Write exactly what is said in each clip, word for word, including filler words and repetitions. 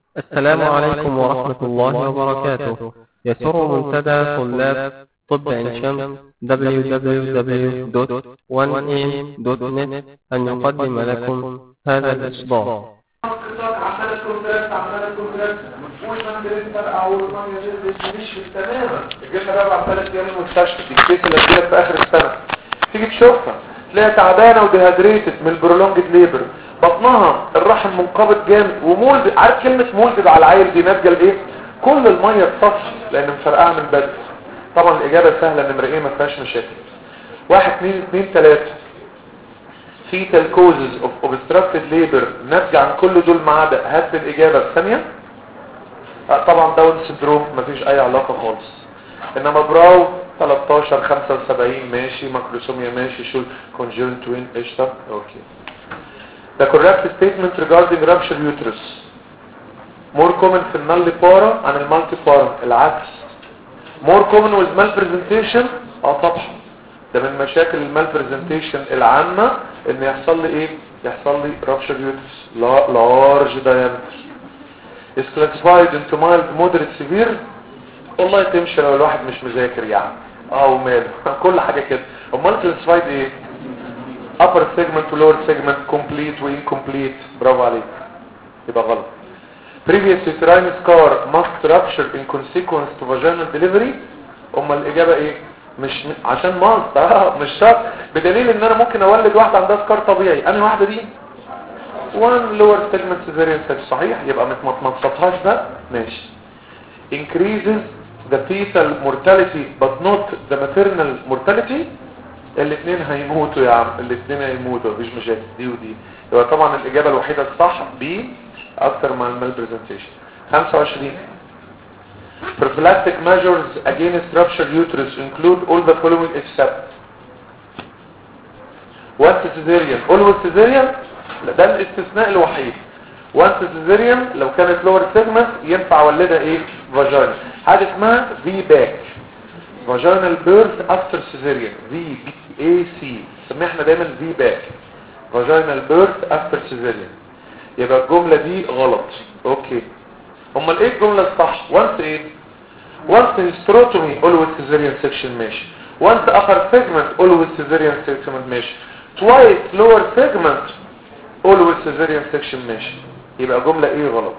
السلام عليكم ورحمة الله وبركاته. يسر منتدى طلاب طب عين شمس دبليو دبليو دبليو دوت وان إيه دوت نت أن يقدم لكم هذا الإصدار. عمالة تكون دراسة عمالة تكون دراسة مفهوش من دراسة أو من يجب مش تماما. الجنة رابعة ثلاث أيام المستشفى دي الكيس اللي هتجيلك في آخر السنة تيجي تشوفها تلاقيها تعبانة وديهادريتد من البرولونجد ليبر، بطنها الرحم منقبض جامد ومولد. عارف كلمة مولد على العيل دي ناتجة لإيه؟ كل المية تصفي لأن مفرقعة من بدري. طبعا الإجابة سهلة، نمرة إيه ما فيهاش مشاكل. واحد اثنين اثنين ثلاثة fetal causes of obstructed labor ناتجة عن كل دول ما عدا هات الإجابة الثانية. أه طبعا داون سندروم مفيش أي علاقة خالص. إنما براو ثلاثة عشر خمسة وسبعين ماشي، ماكروسوميا ماشي، شو congenital twin قشطة أوكي. The correct statement regarding rupture uterus more common في النالي بارا عن المالتي بارا، العكس. more common with malpresentation اه طبعا ده من مشاكل المالبرزنتيشن العامة ان يحصل لي ايه؟ يحصل لي rupture uterus large diameter is classified into mild moderate severe. والله تمشي لو الواحد مش مذاكر يعني اه وماله كل حاجة كده. امال classified ايه؟ upper segment و lower segment complete و incomplete. برافو عليك، يبقى غلط. previous uterine scar must rupture in consequence to vaginal delivery. امال الاجابة ايه؟ مش عشان ماست اه مش شرط، بدليل ان انا ممكن اولد واحده عندها سكار طبيعي. انهي واحده دي؟ one lower segment cesarean section صحيح، يبقى ما تمططهاش ده ماشي. increases the fetal mortality but not the maternal mortality. الاثنين هيموتوا يا عم، الاثنين هيموتوا مفيش مشاكل دي ودي. يبقى طبعا الاجابه الوحيده الصح بي اكتر مع المالبرزنتيشن. خمسة وعشرين prophylactic measures against ruptured uterus include all the following except once cesarean. always cesarean ده الاستثناء الوحيد. once cesarean لو كانت lower segment ينفع ولدها ايه؟ vagina. حاجه اسمها في باك vaginal birth after cesarean في بي اي سي سميها احنا دايما في باك vaginal birth after cesarean. يبقى الجمله دي غلط. اوكي امال ايه الجمله الصح؟ once ايه؟ once hysterectomy always cesarean section ماشي. once upper segment always cesarean section ماشي. twice lower segment always cesarean section ماشي. يبقى جمله ايه غلط؟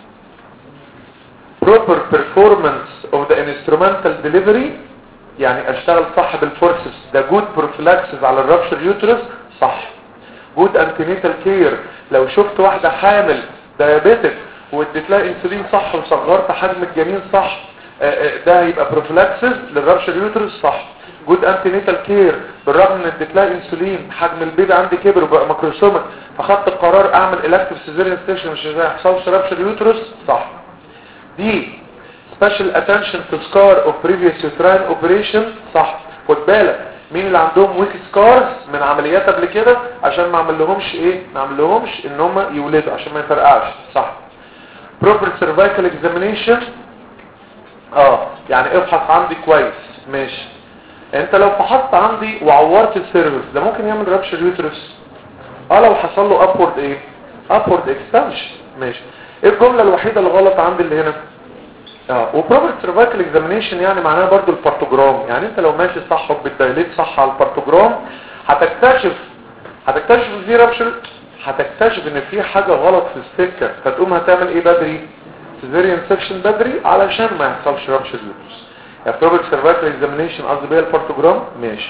proper performance of the instrumental delivery يعني اشتغل صح بالفورسز ده good prophylaxis على الرابشر يوترس صح. good antenatal care لو شفت واحده حامل diabetic واديت لها انسولين صح وصغرت حجم الجنين صح ده هيبقى بروفلاكسس للرابشر يوترس صح. جود انتينيتال كير بالرغم ان اديت لها انسولين حجم البيبي عندي كبر وبقى ماكروسومك فخدت القرار اعمل الكتيف سيزيريان ستيشن مش هيحصلش رابشر يوترس صح. دي سبيشال اتنشن تو سكار اوف بريفيوس يوتراين اوبريشن صح. خد بالك مين اللي عندهم ويك سكارز من عمليات قبل كده عشان ما اعمل لهمش ايه؟ ما اعمل لهمش ان هم يولدوا عشان ما يفرقعش صح. proper cervical examination اه يعني افحص عندي كويس ماشي. انت لو فحصت عندي وعورت السيرفس ده ممكن يعمل رابشر يوترس اه لو حصل له upward ايه؟ upward extension ماشي. ايه الجمله الوحيده الغلط عندي اللي هنا؟ اه وبروبر سيرفايكال اكزامينيشن يعني معناها برضو البارتوجرام. يعني انت لو ماشي صح وبتدايليت صح على البارتوجرام هتكتشف هتكتشف ان في رابشر، هتكتشف ان في حاجه غلط في السكه فتقوم هتعمل ايه بدري؟ سيزيريان سكشن بدري علشان ما يحصلش رابشر يوترس. يعني بروبر سيرفايكال اكزامينيشن قصدي بيها البارتوجرام ماشي.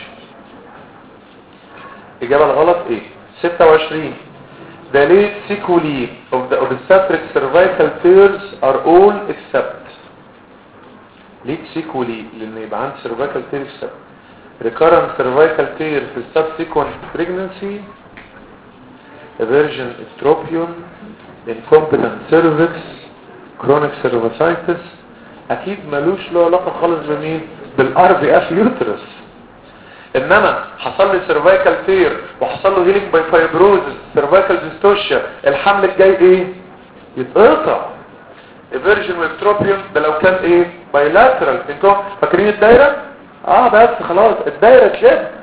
الاجابه الغلط ايه؟ ستة وعشرين The late sequelae of the obstetric cervical tears are all except late sequelae لأن يبقى عند cervical tear except recurrent cervical tear في subsequent pregnancy, aversion estropion, incompetent cervix, chronic cervicitis. أكيد ملوش له علاقة خالص بمين؟ بالار بي اف يوترس. انما حصل لي سيرفايكال تير وحصل له هيلينج باي فايبروزس سيرفايكال ديستوشيا الحمل الجاي ايه؟ يتقطع. ايفيرجن وستروبيوم ده لو كان ايه؟ بايلاترال. انتوا فاكرين الدايره؟ اه بس خلاص الدايره كده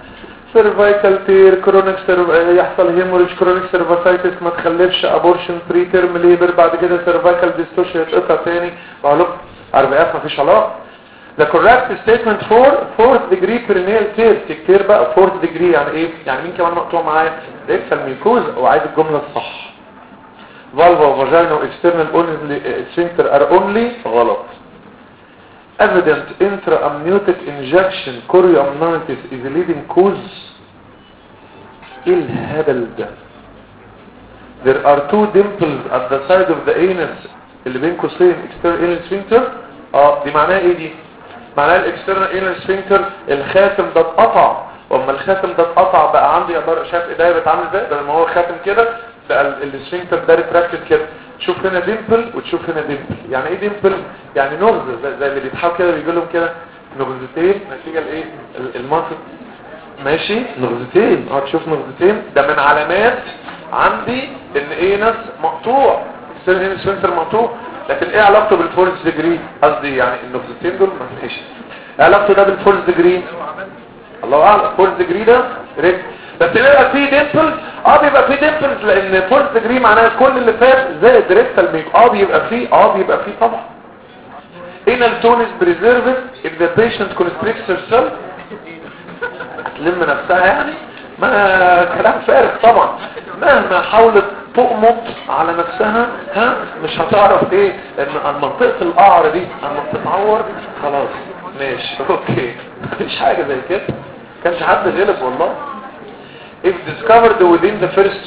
سيرفايكال تير، كرونيك سيرف... يحصل هيموريج، كرونيك سيرفاسايتس، ما تخلفش، ابورشن، بري تيرم ليبر، بعد كده سيرفايكال ديستوشن يتقطع تاني. بقول لكم ار بي اف مفيش علاقه. The correct statement for fourth degree perineal tear. تكتير بقى fourth degree يعني ايه؟ يعني مين كمان مقطوع معايا؟ ريكتال ميكوز. وعايز الجمله الصح. فالفا وفاجينا واكسترنال sphincter are only غلط. Evident intra-amniotic injection chorioamnitis is a leading cause. ايه الهبل ده؟ There are two dimples at the side of the anus اللي بين قوسين external anal sphincter. اه دي معناها ايه دي؟ معناها الاكسترنال anal sphincter الخاتم ده اتقطع. واما الخاتم ده اتقطع بقى عندي اقدر شايف ايديا بتعمل ازاي؟ بدل ما هو خاتم كده بقى السفنكتر ده ريتراكتد كده. تشوف هنا ديمبل وتشوف هنا ديمبل. يعني ايه ديمبل؟ يعني نغزه زي, زي اللي بيتحاول كده بيجي لهم كده نغزتين نتيجه لايه؟ المنطق ماشي نغزتين. اه تشوف نغزتين ده من علامات عندي ان ايه ناس مقطوع السيرفين سفنكتر مقطوع. لكن ايه علاقته بالفورس ديجري؟ قصدي يعني النغزتين دول ما فيش ايه علاقته ده بالفورس ديجري؟ الله اعلم. فورس ديجري ده ريك بس بيبقى فيه ديمبلز. اه بيبقى فيه ديمبلز لان فورس ديجري معناها كل اللي فات زائد ريكتال ميك. اه بيبقى فيه اه بيبقى فيه طبعا. anal tone is preserved if the patient constricts herself. تلم نفسها يعني ما كلام فارغ طبعا. مهما حاولت تقمط على نفسها ها مش هتعرف ايه ان منطقه القعر دي اما بتتعور خلاص ماشي اوكي مفيش حاجه زي كده. كانش حد غلب والله. if discovered within the first.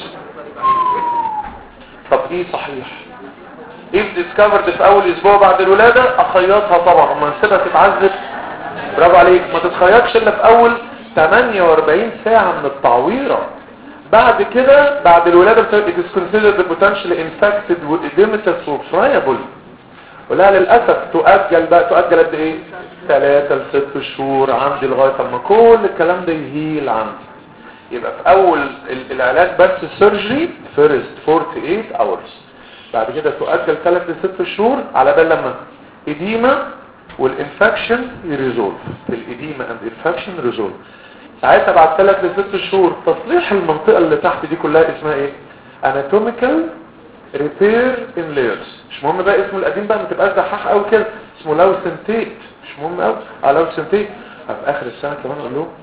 طب ايه صحيح؟ if discovered في اول اسبوع بعد الولاده اخيطها طبعا. وما نسيبها تتعذب برافو عليك. ما تتخيطش الا في اول ثمانية وأربعين ساعة من التعويرة. بعد كده بعد الولادة it is considered potentially infected with edematous or friable. ولا للأسف تؤجل بقى. تؤجل قد ايه؟ ثلاثة لست شهور عندي لغاية اما كل الكلام ده يهيل عندي. يبقى في اول العلاج بس السيرجري first ثمانية وأربعين hours. بعد كده تؤجل ثلاثة لست شهور على بال لما إديمة والانفكشن يريزولف. الإديمة and infection ريزولف. ساعتها بعد ثلاث لست شهور تصليح المنطقة اللي تحت دي كلها اسمها ايه؟ anatomical repair in layers. مش مهم بقى اسمه القديم بقى ما تبقاش دحاح قوي كده. اسمه لوسنتيت. مش مهم قوي. اه لوسنتيت. في اخر السنة كمان اقول له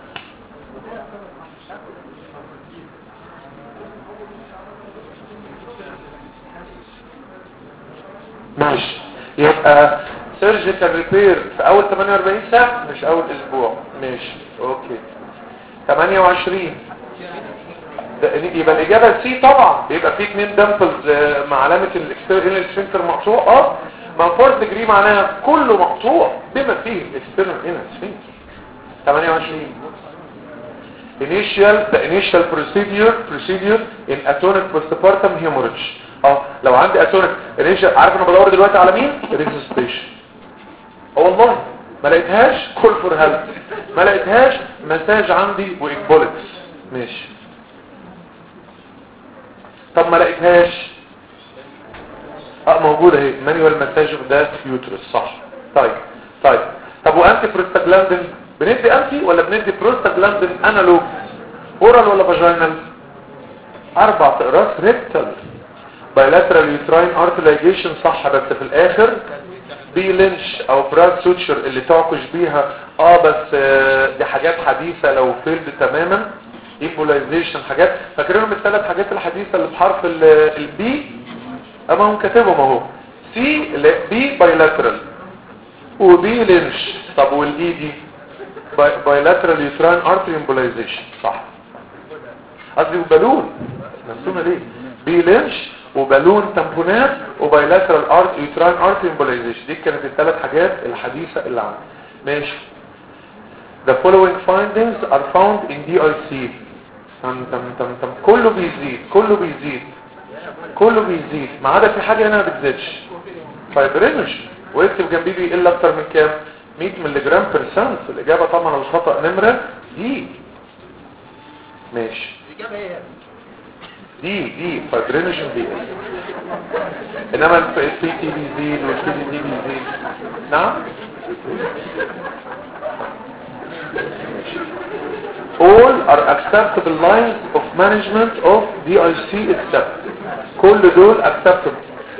ماشي. يبقى سيرجيكال ريبير في اول ثمانية وأربعين ساعة مش اول اسبوع. ماشي اوكي. ثمانية وعشرين يبقى الاجابة سي طبعا. بيبقى فيه اثنين دمبلز مع علامة الاكسترنال سفنكتر مقطوع. اه ما فورث ديجري معناها كله مقطوع بما فيه الاكسترنال سفنكتر. ثمانية وعشرين initial the initial procedure procedure in atonic postpartum hemorrhage. اه لو عندي اتونيك initial عارف انا بدور دلوقتي على مين؟ ريزستيشن. اه والله ما لقيتهاش كول فور هيلب. ما لقيتهاش مساج عندي واكبوليكس. ماشي. طب ما لقيتهاش اه موجوده اهي مانيوال مساج اوف ذات يوترس. صح. طيب طيب طب وانتي بروستاجلاندين بندي انتي ولا بندي بروستاجلاندين انالوج؟ اورال ولا فاجينال؟ اربع اقراص ريكتال. بايلاترال يوتراين ارت لايجيشن صح. بس في الاخر بي لينش او براد سوتشر اللي تعكش بيها اه بس آه دي حاجات حديثة لو فيلد تماما. ايمبولايزيشن حاجات فاكرينهم الثلاث حاجات الحديثة اللي بحرف البي اما هم كاتبهم اهو. سي بي بايلاترال وبي لينش. طب والاي دي بايلاترال يوتراين ارت ايمبولايزيشن صح. قصدي بالون نسونا ليه بي لينش وبالون تامبونات وبايلاترال ارت يوتراين ارت امبولايزيشن. دي كانت الثلاث حاجات الحديثه اللي عندي. ماشي. The following findings are found in دي آي سي. تم تم تم تم كله بيزيد كله بيزيد كله بيزيد ما عدا في حاجه هنا ما بتزيدش. فايبرينوجين واكتب جنبيه بيقل اكتر من كام؟ مية مللي جرام بيرسنت. الاجابه طبعا الخطا نمره دي. ماشي. الاجابه ايه؟ دي دي فايبرينوجين دي. انما البي تي بيزيد والبي دي بيزيد. نعم all are acceptable lines of management of دي اي سي except كل دول acceptable.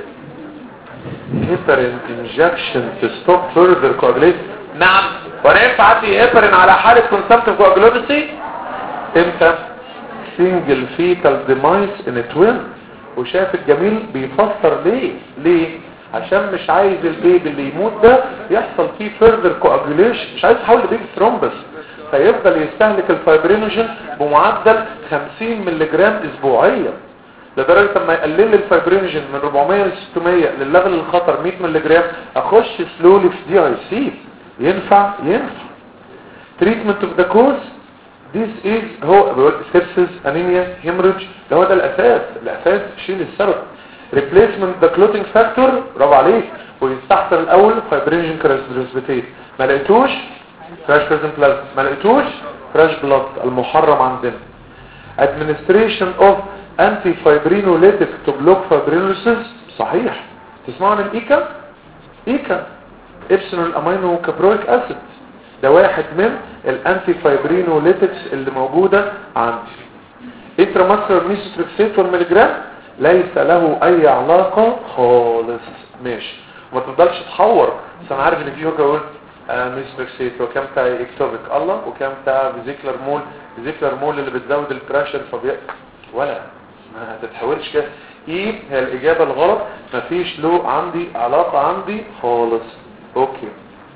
heparin injection to stop further coagulation. نعم. وانا ينفع ادي heparin على حالة consumptive coagulopathy؟ امتى؟ single fetal demise in a twin. وشاف الجميل بيفسر ليه ليه عشان مش عايز البيبي اللي يموت ده يحصل فيه further coagulation، مش عايز يحول لبيبي ثرومبس، فيفضل يستهلك الفايبرينوجين بمعدل خمسين ملي جرام اسبوعيا، لدرجة لما يقلل الفايبرينوجين من أربعمية ل ستمية للليفل الخطر مية ملي جرام اخش سلولي في دي اي سي. ينفع ينفع. treatment of the cause this is هو بيقول sepsis anemia hemorrhage، ده هو ده الاساس الاساس شيل السبب. replacement the clotting factor برافو عليك، ويستحسن الاول فايبرينوجين كريسبيتيت، ما لقيتوش فريش بريزن بلازما، ما لقيتوش فريش بلاد المحرم عندنا. administration of anti-fibrinolytic to block fibrinolysis صحيح. تسمعوا عن الايكا؟ ايكا ابسنول امينو كابرويك اسيد، ده واحد من الانتي فايبرينوليتكس اللي موجودة عندي. انتراماسكولار ميثوتريكسيت والميليجرام ليس له اي علاقة خالص. ماشي. وما تفضلش تحور، بس انا عارف ان في هوكا يقول آه ميثوتريكسيت وكم بتاع اكتوبيك الله وكم بتاع فيزيكلر مول، فيزيكلر مول اللي بتزود البريشر فبي ولا ما هتتحولش كده. ايه هي الاجابة الغلط؟ مفيش له عندي علاقة عندي خالص. اوكي.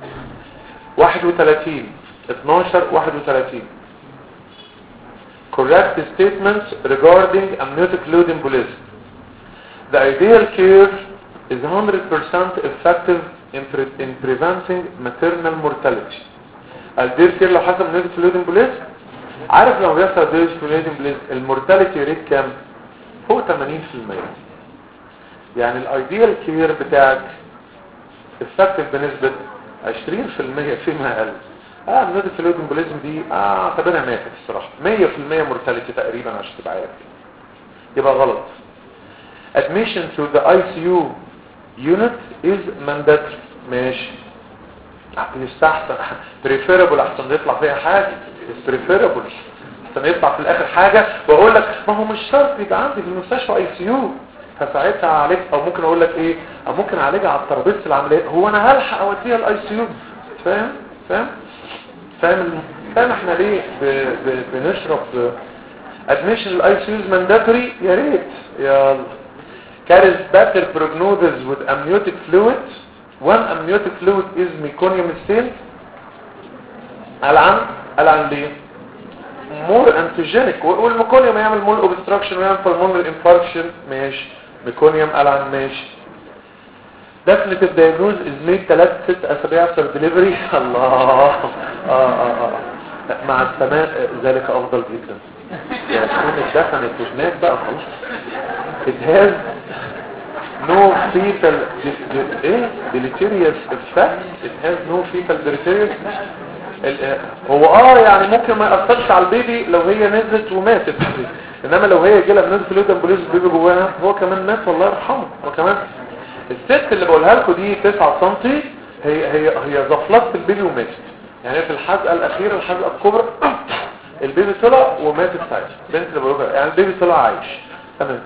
واحد وثلاثين اتناشر واحد وثلاثين correct statements regarding amniotic fluid embolism. The ideal care is one hundred percent effective in, pre in preventing maternal mortality. الدير كير لو حصل amniotic fluid embolism، عارف لو بيحصل amniotic fluid embolism المورتاليتي ريت كام؟ فوق ثمانين بالمية. يعني الايديال كير بتاعك effective بنسبة عشرين بالمية فيما اقل. اه amniotic fluid embolism دي اه اعتبرها ماتت الصراحه. مية بالمية mortality تقريبا عشان تبقى عارف. يبقى غلط. admission to the اي سي يو unit is mandatory. ماشي. يستحسن preferable احسن يطلع فيها حاجه. is preferable احسن يطلع في الاخر حاجه واقول لك ما هو مش شرط يبقى عندي في المستشفى اي سي يو، فساعتها عليك او ممكن اقول لك ايه او ممكن اعالجها على الترابيزه العمليه. هو انا هلحق اوديها الاي سي يو؟ فاهم فاهم فاهم فاهم احنا ليه ب... ب... بنشرب admission الاي سي يو mandatory؟ يا ريت. يلا. carries better prognosis with amniotic fluid when amniotic fluid is meconium stain. العن العن ليه؟ more antigenic، والميكونيوم يعمل مول obstruction ويعمل pulmonary infarction. ماشي. ميكونيوم العن ماشي. definitive diagnosis is made ثلاثة ست اسابيع after delivery. الله اه اه اه مع السماء ذلك افضل جدا. يعني تكون اتدفنت وهناك بقى خلاص. it has no fetal ايه deleterious effect. it has no fetal deleterious. هو اه يعني ممكن ما يأثرش على البيبي لو هي نزلت وماتت، انما لو هي جالها بنزل فلويد امبوليزم البيبي جواها هو كمان مات والله يرحمه. هو كمان الست اللي بقولها لكم دي تسعة سنتي هي هي هي زفلت البيبي وماتت. يعني في الحلقه الاخيره الحلقه الكبرى البيبي طلع وماتت ساعتها. بنت اللي بقولها يعني البيبي طلع عايش تمام،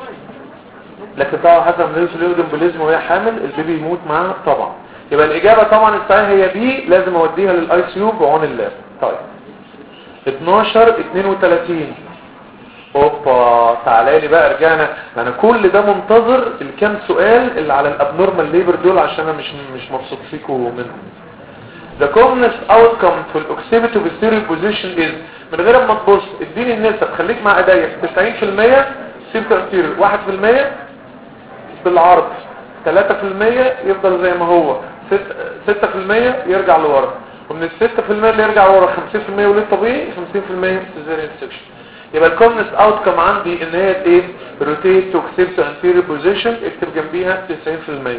لكن طبعا حسب بنزل فلويد امبوليزم وهي حامل البيبي يموت معاها طبعا. يبقى الاجابه طبعا الصحيحه هي دي، لازم اوديها للاي سي يو بعون الله. طيب اتناشر اتنين وثلاثين اوبا تعالى لي بقى رجعنا. انا كل ده منتظر الكام سؤال اللي على الابنورمال ليبر دول عشان انا مش مش مبسوط فيكم منهم. the commonest outcome في الاوكسيبيتو posterior position is من غير ما تبص اديني النسب خليك مع ايديا. تسعين بالمية سيمتو anterior، واحد بالمية بالعرض، ثلاثة بالمية يفضل زي ما هو، ستة بالمية يرجع لورا، ومن الستة بالمية اللي يرجع لورا خمسين بالمية وليه طبيعي، خمسين بالمية سيزاريان سيكشن. يبقى الكومنست اوتكم عندي ان هي ايه؟ روتيت تو اكسبت انتيريور بوزيشن، اكتب جنبيها تسعين بالمية.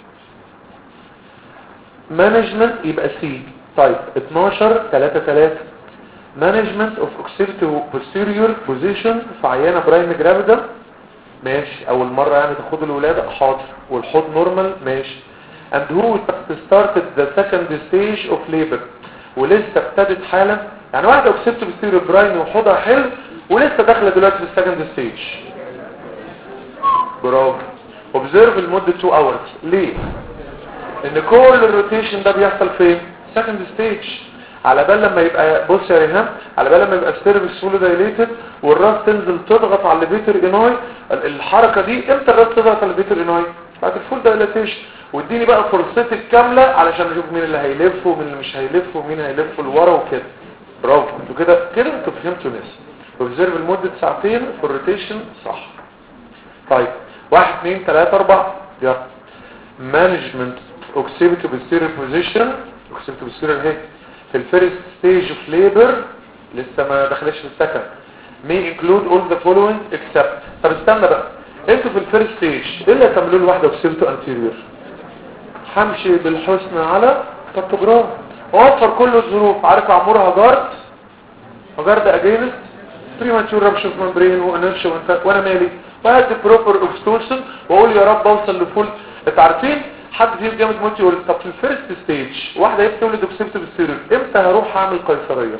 مانجمنت يبقى سي. طيب اتناشر ثلاثة ثلاثة مانجمنت اوف اكسبت بوستيريور بوزيشن في عيانه برايم جرافيدا. ماشي. اول مره يعني تاخد الولاده حاضر، والحوض نورمال ماشي. and who started the second stage of labor. ولسه ابتدت حالا، يعني واحده اكسبت بتصير براين وحوضها حلو ولسه داخله دلوقتي في السكند ستيج. برافو. اوبزيرف لمده اتنين اورز. ليه؟ ان كل الروتيشن ده بيحصل فين؟ سكند ستيج. على بال لما يبقى، بص يا ريهام، على بال لما يبقى السيرفكس فول دايليتد والراس تنزل تضغط على الليفيتر انوي. الحركه دي امتى الراس تضغط على الليفيتر انوي؟ بعد الفول دايليتيشن. واديني بقى فرصتي الكامله علشان اشوف مين اللي هيلف ومين اللي مش هيلف ومين هيلف لورا وكده. برافو. انتوا كده كده انتوا فهمتوا ناس. اوبزيرف لمده ساعتين في الروتيشن صح. طيب واحد اثنين ثلاثة أربعة. يلا. مانجمنت اوكسيبيتو بوستيريور بوزيشن. اوكسيبيتو بوستيريور اهي في الفيرست ستيج اوف ليبر، لسه ما دخلش في السكند. may include all the following except. طب استنى بقى، انتوا في الفيرست ستيج ايه اللي هتعملوا له واحده اوكسيبيتو انتيريور؟ همشي بالحسن على بارتوجراف واوفر كل الظروف. عارف عمورها جارد جارد اجينست بريماتشور رابشر ممبرين وانرشيا وانا مالي، وهدي بروبر اوكستوشن واقول يا رب اوصل لفول. انتوا عارفين حد فيهم جامد موت يقول طب في الفيرست ستيج واحده بتولد اوكسيبيتو بالسيرير امتى هروح اعمل قيصريه؟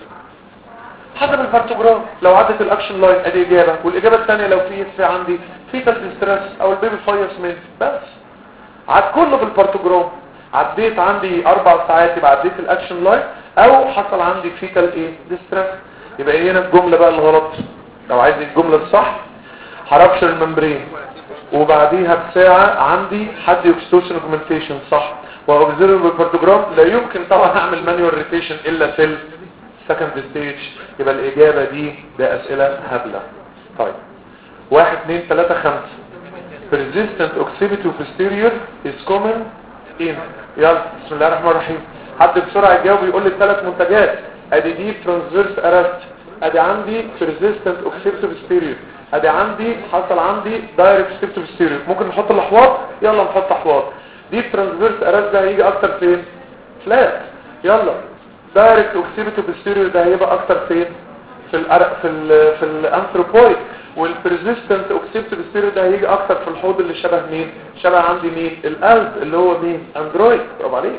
حسب البارتوجراف. لو عدت الاكشن لاين ادي اجابه، والاجابه الثانيه لو في في عندي فيتال ستريس او البيبي فايرس من بس. عد كله بالبارتوجراف. عديت عندي اربع ساعات يبقى عديت الاكشن لاين، او حصل عندي فيتال ايه ديستريس. يبقى ايه هنا الجمله بقى الغلط؟ لو عايز الجمله الصح هربشر الممبرين وبعديها بساعه عندي حد اوكستوشن اوجمنتيشن صح، واوبزرف بالبارتوجراف. لا يمكن طبعا اعمل مانيوال ريتيشن الا في السكند ستيج. يبقى الاجابه دي ده اسئله هبله. طيب واحد اثنين ثلاثة خمسة. persistent occipito posterior is common in. يلا بسم الله الرحمن الرحيم. حد بسرعه يجاوب يقول لي الثلاث منتجات. ادي دي ترانسفيرس ارست، ادي عندي persistent occipito posterior، ادي عندي حصل عندي دايركت occipito posterior. ممكن نحط الاحواض؟ يلا نحط احواض. دي ترانسفيرس ارست ده هيجي اكتر فين؟ فلات. يلا دايركت occipito posterior ده هيبقى اكتر فين؟ في الأر... في ال... في الانثروبويد. والبرزيستنت اوكسيبت بالسير ده هيجي اكتر في الحوض اللي شبه مين؟ شبه عندي مين؟ القلب اللي هو مين؟ اندرويد. برافو عليك.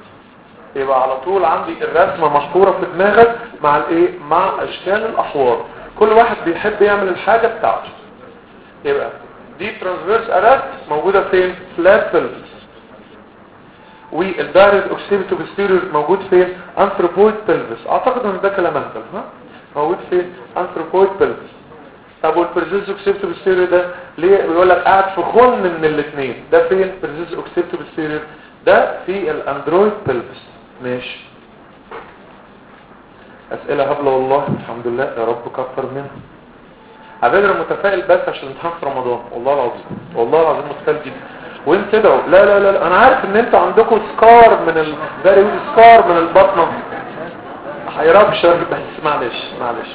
يبقى على طول عندي الرسمه محفوره في دماغك مع الايه؟ مع اشكال الاحواض. كل واحد بيحب يعمل الحاجه بتاعته. يبقى دي ترانسفيرس ارست موجوده فين؟ فلات بلفس. والدايركت اوكسيبت بالسير موجود فين؟ انثروبويد بلفس. اعتقد ان ده كلام اهبل. ها موجود فين؟ انثروبويد بلفس. طب والبرزيز اوكسيبت بالسير ده ليه بيقول لك قاعد في خن من الاثنين؟ ده فين برزيز اوكسيبت بالسير؟ ده في الاندرويد بلفس. ماشي. اسئله هبله والله. الحمد لله يا رب كتر منها. على فكره متفائل بس عشان امتحان في رمضان. والله العظيم والله العظيم متفائل جدا. وانت تدعوا لا لا لا, لا. انا عارف ان انتوا عندكم سكار من ال فيري سكار من البطنه هيربشر بس معلش معلش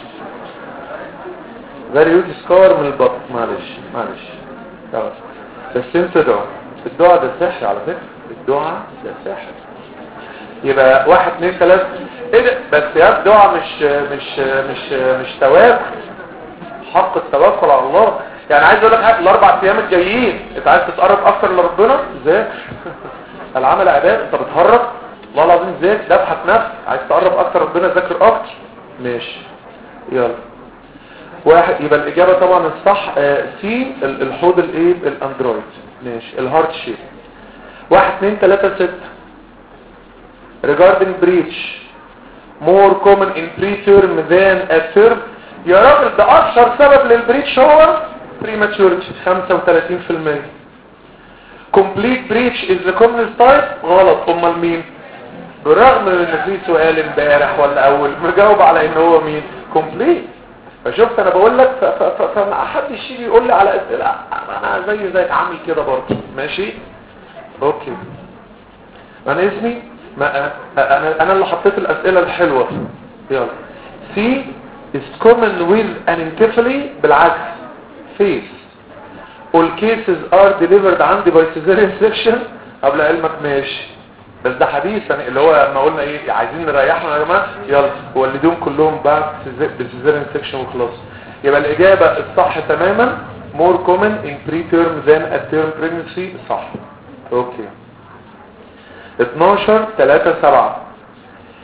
فيري يوز سكار من البطن معلش معلش خلاص. بس انت دعاء الدعاء ده سحر على فكره. الدعاء ده سحر. يبقى واحد اثنين ثلاثة ايه ده؟ بس يا الدعاء مش مش مش مش توكل. حق التوكل على الله. يعني عايز اقول لك الاربع ايام الجايين انت عايز تتقرب اكتر لربنا ازاي؟ العمل عباده. انت بتهرب والله العظيم ازاي؟ دبحه نفس. عايز تقرب اكتر ربنا ذاكر اكتر. ماشي يلا. واحد يبقى الإجابة طبعا الصح سي الحوض الايه الاندرويد. ماشي الهارت شيب. واحد اثنين ثلاثة ستة. regarding breach more common in preterm than at term. يا راجل ده اشهر سبب للبريتش هو prematurity خمسة وثلاثين بالمية. complete breach is the commonest type. غلط. امال مين؟ بالرغم من ان في سؤال امبارح ولا اول مجاوب على ان هو مين؟ complete. فشفت انا بقول لك فما حدش يجي يقول لي على اسئله انا زي زيك عامل كده برضه. ماشي اوكي. انا اسمي ما انا انا اللي حطيت الاسئله الحلوه. يلا سي is common with anencephaly. بالعكس face all cases are delivered عندي by cesarean section. قبل علمك ماشي بس ده حديث يعني اللي هو ما قلنا ايه عايزين نريحنا يا جماعه يلا ولدوهم كلهم بعد بالسيزاريان سيكشن وخلاص. يبقى الاجابه الصح تماما more common in preterm than at term pregnancy. صح. اوكي. اتناشر ثلاثة سبعة.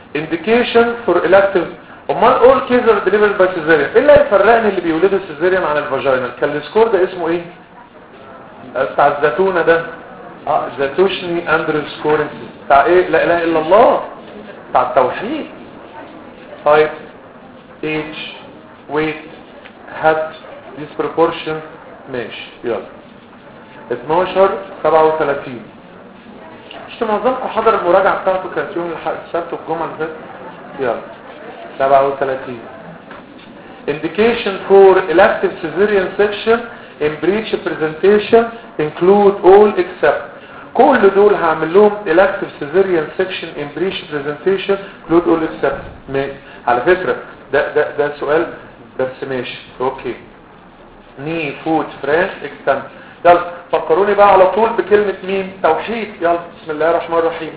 indication for elective. امال all cases are delivered by cesarean. ايه اللي هيفرقني اللي بيولدوا cesarean عن الفاجينال؟ كان السكور ده اسمه ايه؟ بتاع الزيتونه ده اه زيتوشني اندرو سكورنج بتاع ايه؟ لا اله الا الله، بتاع التوحيد. طيب age weight height disproportion ماشي. يلا اتناشر سبعة وثلاثين. مش معظمكم حضر المراجعه بتاعته كانت يوم السبت والجمعه اللي فاتت. يلا سبعة وثلاثين. indication for elective cesarean section in breech presentation include all except. كل دول هعمل لهم elective cesarean section in breech presentation include all except. ماشي. على فكرة ده ده ده سؤال بس ماشي اوكي. ني فوت فرانش اكستند. يلا فكروني بقى على طول بكلمة مين؟ توحيد. يلا بسم الله الرحمن الرحيم.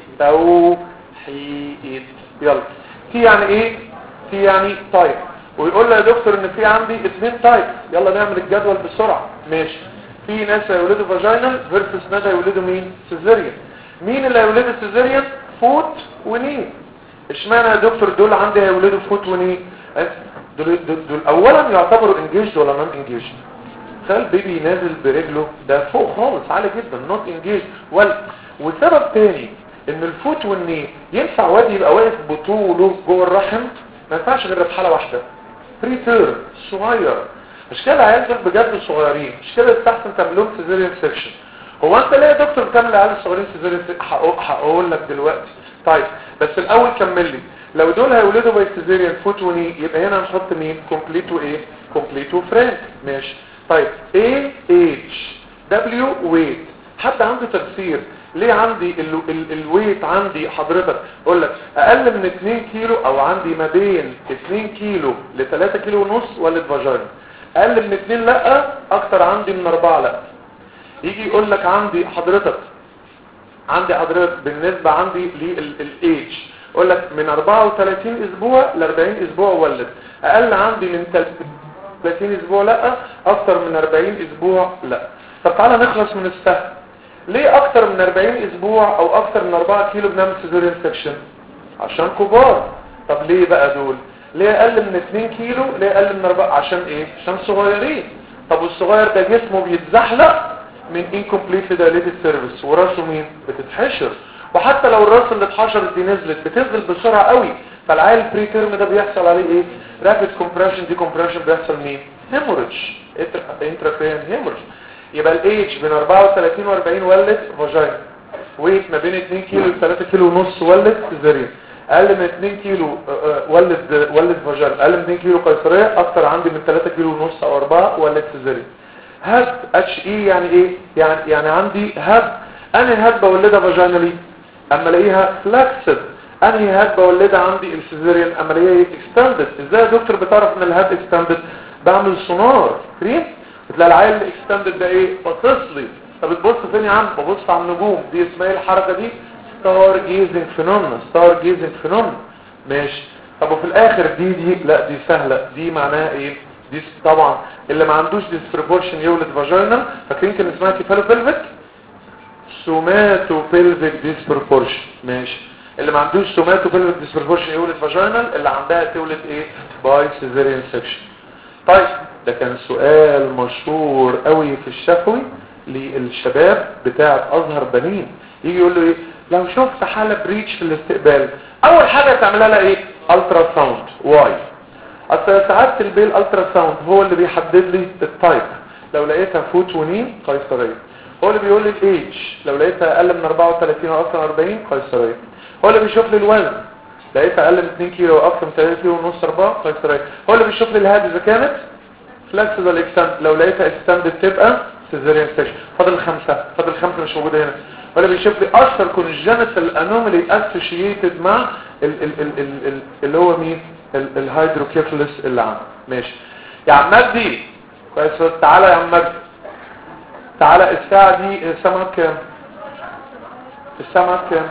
توحيد. يلا في يعني ايه؟ في يعني طيب. ويقول لي يا دكتور ان في عندي اثنين تايب. يلا نعمل الجدول بسرعة. ماشي. في ناس هيولدوا فاجينال فيرسس ناس هيولدوا مين؟ سيزيريان. مين اللي هيولدوا سيزيريان؟ فوت وني. اشمعنى يا دكتور دول عندي هيولدوا فوت وني؟ دول, دول, دول اولا يعتبروا انجيجد ولا نون انجيجد؟ تخيل بيبي نازل برجله ده فوق خالص عالي جدا نوت انجيجد. وسبب تاني ان الفوت والني ينفع وادي يبقى واقف بطوله جوه الرحم، ما ينفعش غير في حاله واحده بري تيرم صغير. مش كده العيال دول بجد صغيرين، مش كده يستحسن تعمل لهم سيزيريان سيكشن. هو انت ليه يا دكتور بتعمل العيال الصغيرين سيزيريان سيكشن؟ هقول لك دلوقتي. طيب بس الاول كمل لي. لو دول هيولدوا باي سيزيريان فوت وني يبقى هنا هنحط مين؟ كومبليت وايه؟ كومبليت وفرانك. ماشي. طيب ايه اتش دبليو ويت. حد عنده تفسير ليه عندي الويت عندي حضرتك اقول لك اقل من اتنين كيلو او عندي ما بين اتنين كيلو ل تلاتة كيلو ونص ولد فاجينا، اقل من اتنين لا، اكتر عندي من اربعة لا. يجي يقول لك عندي حضرتك عندي حضرتك بالنسبة عندي للايج اقول لك من اربعة وتلاتين اسبوع ل اربعين اسبوع ولد، اقل عندي من تلاتين اسبوع لا، اكتر من اربعين اسبوع لا. طب تعالى نخلص من السهل. ليه اكتر من اربعين اسبوع او اكتر من اربعة كيلو بنعمل سيزيريان سيكشن؟ عشان كبار. طب ليه بقى دول؟ ليه اقل من اتنين كيلو؟ ليه اقل من اربعة؟ عشان ايه؟ عشان صغيرين. طب والصغير ده جسمه بيتزحلق من incomplete dilated cervix وراسه مين؟ بتتحشر. وحتى لو الراس اللي اتحشرت دي نزلت بتنزل بسرعه قوي، فالعيل البري تيرم ده بيحصل عليه ايه؟ رابيد كومبريشن دي كومبريشن بيحصل مين؟ هيموريدج انتراكريان هيموريدج. يبقى الايج بين اربعة وتلاتين و اربعين ولد فاجينا، ويت ما بين اتنين كيلو ل تلاتة كيلو ونص ولد سيزاريان، اقل من اتنين كيلو ولد ولد فاجينا، اقل من اتنين كيلو قيصريه، اكتر عندي من تلاتة كيلو ونص او اربعة ولد سيزاريان. هاد اتش اي يعني ايه؟ يعني يعني عندي هاد. انهي هاد بولدها فاجينالي اما الاقيها فلاكسد، انهي هاد بولدها عندي السيزاريان اما الاقيها اكستندد. ازاي يا دكتور بتعرف ان الهاد اكستندد؟ بعمل سونار كريم بتلاقي العيل الاكستندد ده ايه؟ باصص لي. طب بتبص فين يا عم؟ ببص على النجوم. دي اسمها ايه الحركه دي؟ ستار جيزنج فينومنا. ستار جيزنج فينومنا. ماشي. طب وفي الاخر دي دي لا دي سهله. دي معناها ايه؟ دي طبعا اللي ما عندوش ديسبروبورشن يولد فاجينا، فاكرين كان اسمها كيفالو بيلفيك؟ سوماتو بيلفيك ديسبروبورشن. ماشي. اللي ما عندوش سوماتو بيلفيك ديسبروبورشن يولد فاجينا، اللي عندها تولد ايه؟ باي سيزاريان سيكشن. طيب ده كان سؤال مشهور قوي في الشفوي للشباب بتاع ازهر بنين. يجي يقول له ايه؟ لو شفت حاله بريتش في الاستقبال اول حاجه تعملها لها ايه؟ الترا ساوند. واي؟ اصل ساعات البيل الترا ساوند هو اللي بيحدد لي التايب. لو لقيتها فوت ونين قيصريه. هو اللي بيقول لي الايج. لو لقيتها اقل من اربعة وتلاتين او اكتر من اربعين قيصريه. هو اللي بيشوف لي الوزن. لقيتها اقل من اتنين كيلو واكتر من تلاتة كيلو ونص اربعة قيصريه. هو اللي بيشوف لي الهاد اذا كانت فلكسبل اكستند. لو لقيتها اكستندد تبقى سيزاريان سيكشن. فاضل خمسه. فاضل خمسه مش موجوده هنا. ولا بيشوف لي اشهر كونجنتال انومالي اسوشيتد مع ال ال ال ال ال اللي هو مين؟ الهيدروكيفالس اللي عنده. ماشي يا عم مجدي. كويس. تعالى يا عم مجدي. تعالى. الساعه دي الساعه كام؟ الساعه كام؟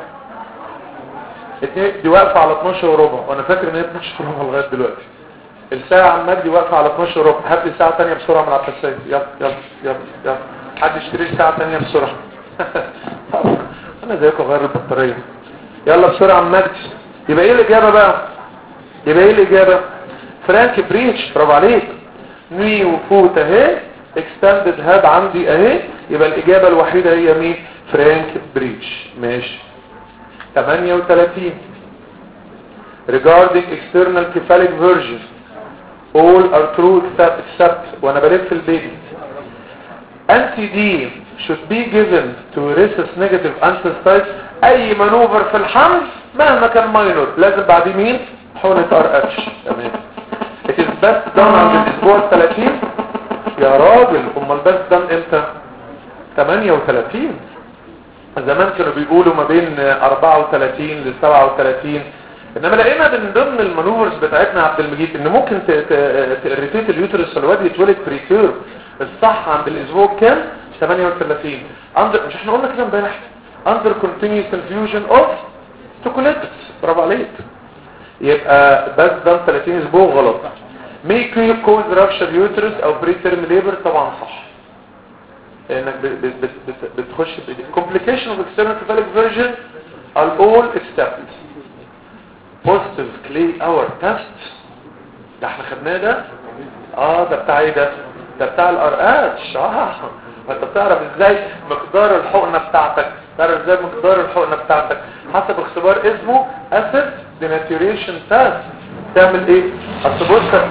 دي واقفه على اتناشر وربع، وانا فاكر ان هي اتناشر وربع لغايه دلوقتي. الساعه عم مجدي واقفه على اتناشر وربع. هات لي ساعه ثانيه بسرعه من العباسيه. يلا يلا يلا يلا. حد يشتري لي ساعه ثانيه بسرعه. انا زيكم غير البطاريه. يلا بسرعه عم مجدي. يبقى ايه الاجابه بقى؟ يبقى ايه الاجابه؟ فرانك بريتش. برافو عليك. ني وفوت اهي، اكستندد هاد عندي اهي، يبقى الاجابه الوحيده هي مين؟ فرانك بريتش. ماشي. ثمانية وثلاثين regarding external cephalic version all are true except, except وانا بلف البيبي anti D should be given to rhesus negative ancestors. اي مانوفر في الحمل مهما كان ماينور لازم بعديه مين؟ حقنة ار اتش. تمام. it is best done عند الاسبوع الثلاثين. يا راجل امال best done امتى؟ ثمانية وثلاثين. زمان كانوا بيقولوا ما بين أربعة وثلاثين ل سبعة وثلاثين، انما لقينا من ضمن المانوفرز بتاعتنا عبد المجيد ان ممكن تريتيت اليوترس الواد يتولد بريتير. الصح عند الاسبوع كام؟ ثمانية وثلاثين. اندر مش احنا قلنا كده امبارح؟ اندر كونتينيوس انفيوجن اوف توكوليتس. برافو عليك. يبقى بس ده ثلاثين اسبوع غلط. ميك كوز رابشر يوترس او بريتيرم ليبر طبعا صح، لانك بتخش complication of external cephalic version are all except positive clay hour test. ده احنا خدناه ده. اه ده بتاع ايه ده؟ ده بتاع الار اتش. اه انت بتعرف ازاي مقدار الحقنه بتاعتك، تعرف ازاي مقدار الحقنه بتاعتك حسب اختبار اسمه acid denaturation test. تعمل ايه؟ اصل بص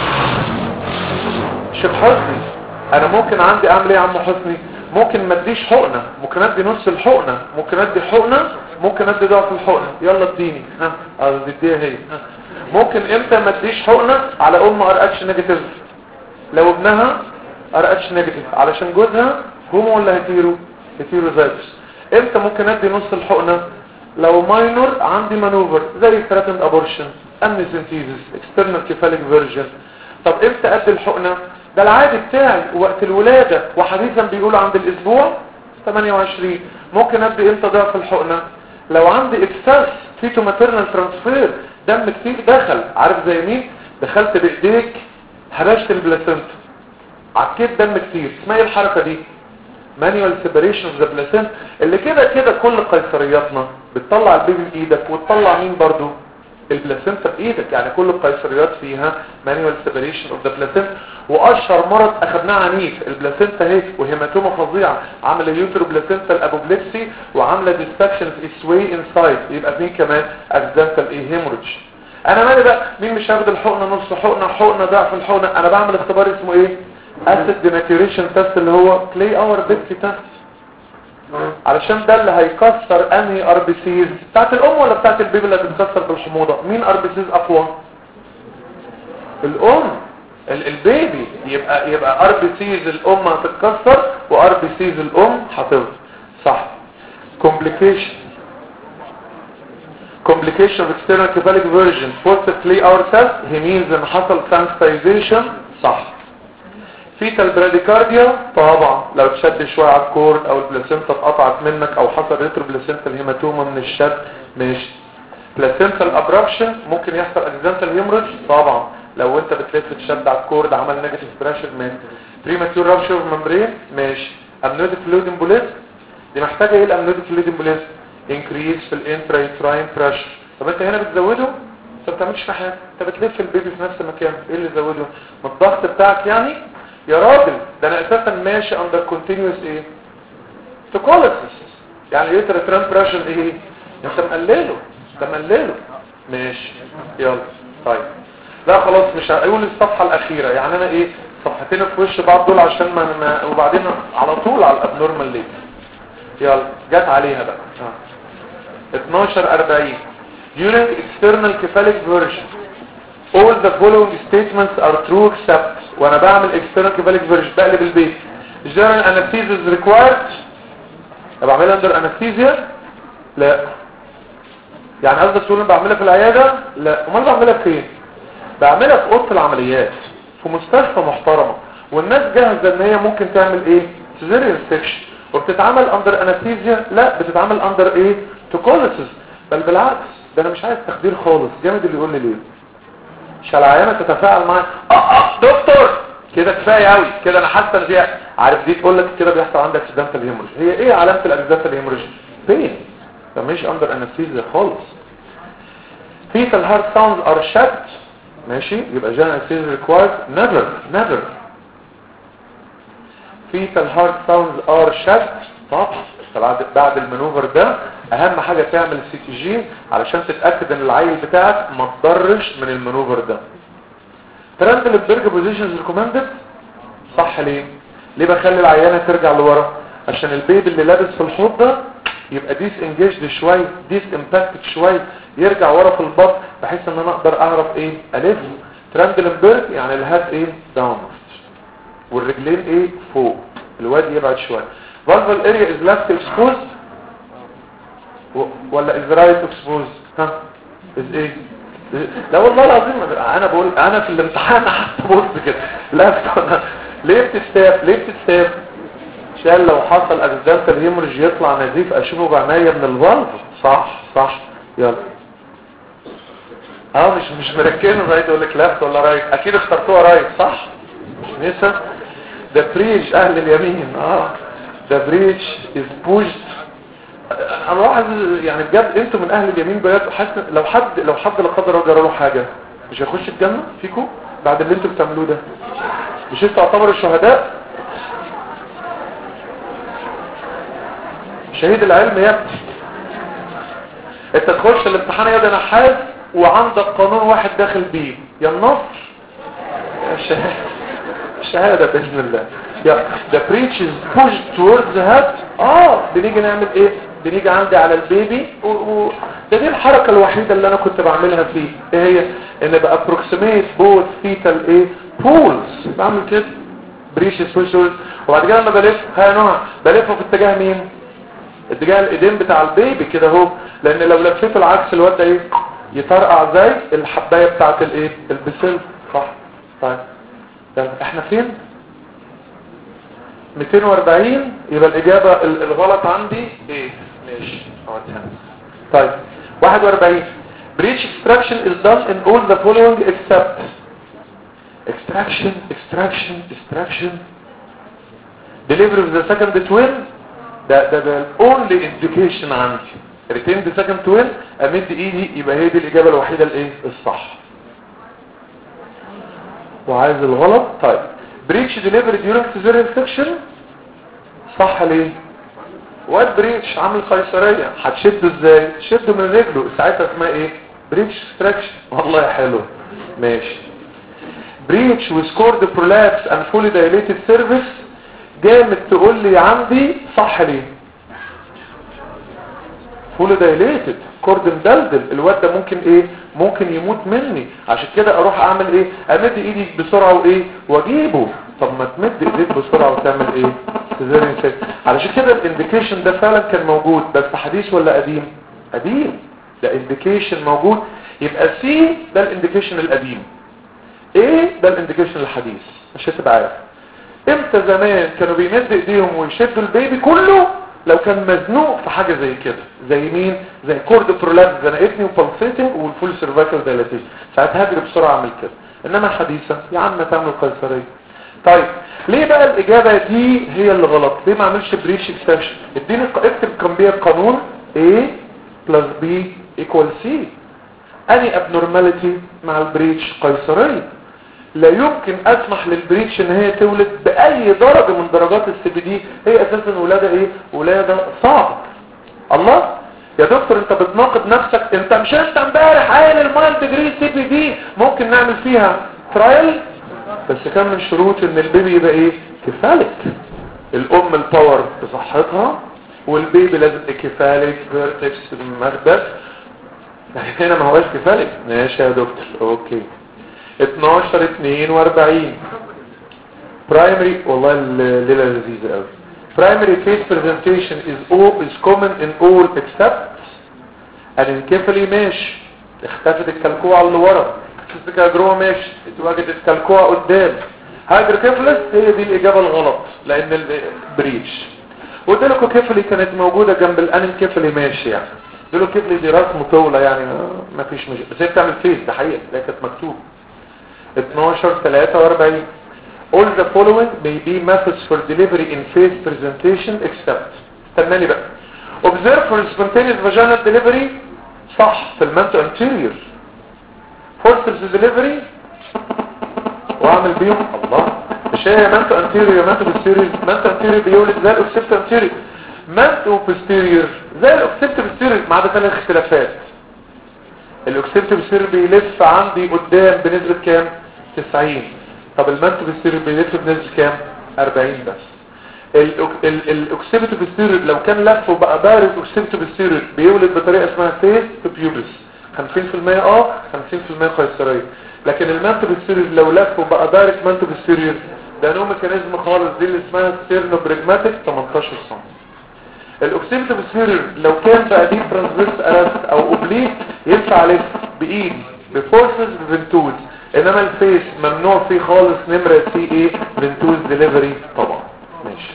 شوف حسني، انا ممكن عندي اعمل ايه يا عم حسني؟ ممكن ما اديش حقنه، ممكن ادي نص الحقنه، ممكن ادي حقنه، ممكن ادي ضعف الحقنه. يلا اديني ها اه اديها هي. ها. ممكن امتى ما اديش حقنه؟ على ام ار اتش نيجاتيف، لو ابنها ار اتش نيجاتيف علشان جوزها هومو ولا هيتيرو؟ هيتيرو زايتس. امتى ممكن ادي نص الحقنه؟ لو ماينور عندي مانوفر زي ثريتند ابورشن، امنيسنتيزس، اكسترنال كيفاليك فيرجن. طب امتى ادي الحقنه؟ ده العادي بتاعي وقت الولادة، وحديثا بيقولوا عند الاسبوع ثمانية وعشرين. ممكن ادي امتى ضعف الحقنة؟ لو عندي اكسس فيتو ماتيرنال ترانسفير، دم كتير دخل، عارف زي مين؟ دخلت بايديك هبشت البلاسنتا، عكيت دم كتير، اسمها ايه الحركة دي؟ مانيوال سيبريشن اوف ذا بلاسنتا. اللي كده كده كل قيصرياتنا بتطلع البيبي بايدك وتطلع مين برضو؟ البلاسنتا بايدك. يعني كل القيصريات فيها مانيوال سيبريشن اوف ذا بلاسنتا. واشهر مرض اخذناه عنيف البلاسنتا اهي، وهيماتوما فظيعه، عامله اليوترو بلاسنتا الابوبلكسي، وعامله ديستكشن في السوي انسايد، يبقى مين كمان؟ اكسيدنتال ايه هيموريدج. انا مالي بقى مين مش هاخد الحقنه نص حقنه، حقنه ضعف الحقنه؟ انا بعمل اختبار اسمه ايه؟ اسيد ديناتيوريشن تيست، اللي هو كلي اور بيبسي تيست، علشان ده اللي هيكسر انهي ار بي سيز بتاعت الام ولا بتاعت البيبي اللي هتتكسر بالحموضه؟ مين ار بي سيز اقوى؟ الام. البيبي يبقى يبقى ار بي سيز الام هتتكسر وار بي سيز الام هتفضل. صح. كومبليكيشن كومبليكيشن اوف اكسترنال كيفاليك فيرجن بوست كلي اور تيست هي مينز ان حصل سانستايزيشن. صح. فيتال براديكارديا طبعا لو تشد شويه على الكورد او البلاسنتا اتقطعت منك او حصل ريترو بلاسنتال هيماتوما من الشد. ماشي. بلاسنتال ابرابشن ممكن يحصل اكسيدنتال هيموريدج طبعا لو انت بتلف تشد على الكورد عمل نيجاتيف بريشر. من بريماتور رابشر اوف ممبرين. ماشي. امنيوتيك فلويد امبوليزم دي محتاجه ايه؟ الامنيوتيك فلويد امبوليزم انكريز في الانترا يوتراين بريشر. طب انت هنا بتزوده؟ انت ما بتعملش في حاجه، انت بتلف البيبي في نفس المكان. ايه اللي زوده؟ من الضغط بتاعك يعني يا راجل. ده انا اساسا ماشي اندر كونتينيوس ايه؟ توكوليسيس. يعني يوترا تران بريشر ايه؟ انت مقلله انت مقلله. ماشي. يلا طيب لا خلاص مش هقول الصفحه الاخيره، يعني انا ايه صفحتين في وش بعض دول عشان ما, ما وبعدين على طول على الابنورمال ليك. يلا جت عليها بقى. اه اتناشر أربعين during external cephalic version all the following statements are true except. وانا بعمل external cephalic version بقلب البيت general anesthesia is required. بعملها under anesthesia؟ لا. يعني قصدك تقول انا بعملها في العياده؟ لا. امال بعملها فين؟ بعملها في اوضه العمليات في مستشفى محترمه، والناس جاهزه ان هي ممكن تعمل ايه؟ سيزيريان سيكشن، وبتتعمل اندر انستيزيا؟ لا، بتتعمل اندر ايه؟ توكوليسيس. بل بالعكس ده انا مش عايز تخدير خالص. جامد اللي يقول لي ليه؟ مش العيانه تتفاعل معايا اه اه دكتور كده كفايه قوي كده، انا حاسه ان دي عارف دي تقول لك كده بيحصل عندك اكسيدنتال هيموريج. هي ايه علامه الاكسيدنتال هيموريج؟ فين؟ ده مش اندر انستيزيا خالص. fetal heart sounds are shut ماشي يبقى general anesthesia required never never fetal heart sounds are shut طبعا بعد بعد المانوفر ده اهم حاجه تعمل سي تي جي علشان تتاكد ان العيل بتاعك ما تضرش من المانوفر ده. ترانتلبرج بوزيشنز ريكومندد صح ليه؟ ليه بخلي العيانه ترجع لورا؟ عشان البيبي اللي لابس في الحوض ده يبقى ديس انجيجد شويه ديس امباكتد شويه يرجع ورا في البطن بحيث ان انا اقدر اعرف ايه الف. ترانتلبرج يعني الهات ايه داون والرجلين ايه فوق الواد يبعد شويه. valval area is left exposed ولا is right exposed ها is ايه لا والله العظيم انا بقول انا في الامتحان حتى بص كده لا ليه بتستاف ليه بتستاف عشان لو حصل اكسيدنتال هيموريج يطلع نزيف اشوفه بعناية من الفالف صح صح يلا اه مش مش مركزين رايت يقول لك لفت ولا رايت اكيد اخترتوها رايت صح مش نسا ده بريج اهل اليمين اه ده بريج is pushed. انا لاحظ يعني بجد انتوا من اهل اليمين بجد حاسس لو حد لو حد لا قدر الله جرى له حاجه مش هيخش الجنه فيكم بعد اللي انتوا بتعملوه ده مش انتوا تعتبروا الشهداء شهيد العلم يا ابني انت تخش الامتحان يا ده نحاس وعندك قانون واحد داخل بيه يا النصر يا الشهاده الشهاده باذن الله يا the preach is pushed towards the head اه بنيجي نعمل ايه بنيجي عندي على البيبي و... و... ده دي الحركه الوحيده اللي انا كنت بعملها فيه ايه هي ان بقى approximate both fetal ايه pools بعمل كده بريش سبيشال وبعد كده لما بلف ها نوع بلفه في اتجاه مين اتجاه الايدين بتاع البيبي كده اهو لان لو لفيته العكس الواد ده ايه يطرقع زي الحبايه بتاعه الايه البسل صح طيب ده احنا فين مئتين وأربعين يبقى الاجابه الغلط عندي ايه ماشي اقعد طيب واحد وأربعين breech extraction is done in all the following except extraction extraction extraction delivery of the second twin ده ده ده only indication عندي retain the second twin امد ايدي يبقى هي دي الاجابه الوحيده الايه الصح وعايز الغلط طيب بريتش ديليفري ديورنج سيزيريان سكشن صح ليه واد بريتش عامل قيصريه هتشده ازاي شده من رجله ساعتها اسمها ايه بريتش ستراكشن والله حلو ماشي بريتش وسكورد برولابس اند فولي دايليتد سيرفيس جامد تقول لي عندي صح ليه فولي دايليتد كورد مدلدل الواد ده ممكن ايه ممكن يموت مني عشان كده اروح اعمل ايه امد ايدي بسرعه وايه واجيبه طب ما تمد ايديك بسرعه وتعمل ايه سيزيريان سيكشن علشان كده الانديكيشن ده فعلا كان موجود بس حديث ولا قديم قديم ده انديكيشن موجود يبقى سي ده الانديكيشن القديم ايه ده الانديكيشن الحديث عشان تبقى عارف امتى زمان كانوا بيمد ايديهم ويشدوا البيبي كله لو كان مزنوق في حاجه زي كده زي مين زي كورد برولابس زنقتني وبلسيتنج والفول سيرفايكال دايلاتيشن ساعتها هجري بسرعه اعمل كده انما حديثا يا عم تعمل قيصريه طيب ليه بقى الاجابه دي هي اللي غلط ليه ما اعملش بريتش اكسبشن اديني اكتب كان بيه القانون A plus B equal C اني ابنورماليتي مع البريتش قيصريه لا يمكن اسمح للبريتش ان هي تولد باي درجه من درجات السي بي دي هي اساسا ولاده ايه ولاده صعب الله يا دكتور انت بتناقض نفسك انت مش انت امبارح قايل المايل ديجري سي بي دي ممكن نعمل فيها ترايل بس كان من شروط ان البيبي يبقى ايه كفالك الام الباور بصحتها والبيبي لازم كفالك فيرتكس المخدر هنا ما هوش كفالك ماشي يا دكتور اوكي اتناشر اتنين واربعين primary والله الليلة لذيذة قوي primary face presentation is all is common in all except الانكفالي ماشي اختفت الكلكوعة اللي ورا اختفت جروه ماشي اتواجدت الكلكوعة قدام هايدروكيفالس هي دي الاجابة الغلط لان البريتش والديلوكوكيفالي كانت موجودة جنب الانكفالي ماشي يعني ديلوكيفالي دي راس مطولة يعني ما فيش مشكلة بس هي بتعمل فيس ده حقيقة ده كانت مكتوب اتناشر تلاتة واربعين all the following may be methods for delivery in face presentation except استناني بقى observe for spontaneous vaginal delivery صح في المنتو anterior فورسبس ديليفري واعمل بيهم الله مش هي مانتو انتيريور مانتو بوستيريور مانتو انتيريور بيولد زي الاوكسيبت انتيريور مانتو بوستيريور زي الاوكسيبت بوستيريور ما عدا ثلاث اختلافات. الاوكسيبت بوستيريور بيلف عندي قدام بنسبه كام؟ تسعين. طب المانتو بوستيريور بيلف بنسبه كام؟ أربعين بس. الاوكسيبت بوستيريور لو كان لف وبقى بارد اوكسيبت بوستيريور بيولد بطريقه اسمها فيس تو بيوبس خمسين في المية اه خمسين في المية قيصريه. لكن المانتو بوستيريور لو لف وبقى دايركت مانتو بوستيريور ده نوع ميكانيزم خالص دي اللي اسمها ستيرنوبريجماتيك تمنتاشر سم. الاوكسيبت بوستيريور لو كان بقى دي ترانسفيرس ارست او اوبليك ينفع الف بايد بفورسز بفنتوز. انما الفيس ممنوع فيه خالص نمره سي ايه فنتوز ديليفري طبعا. ماشي.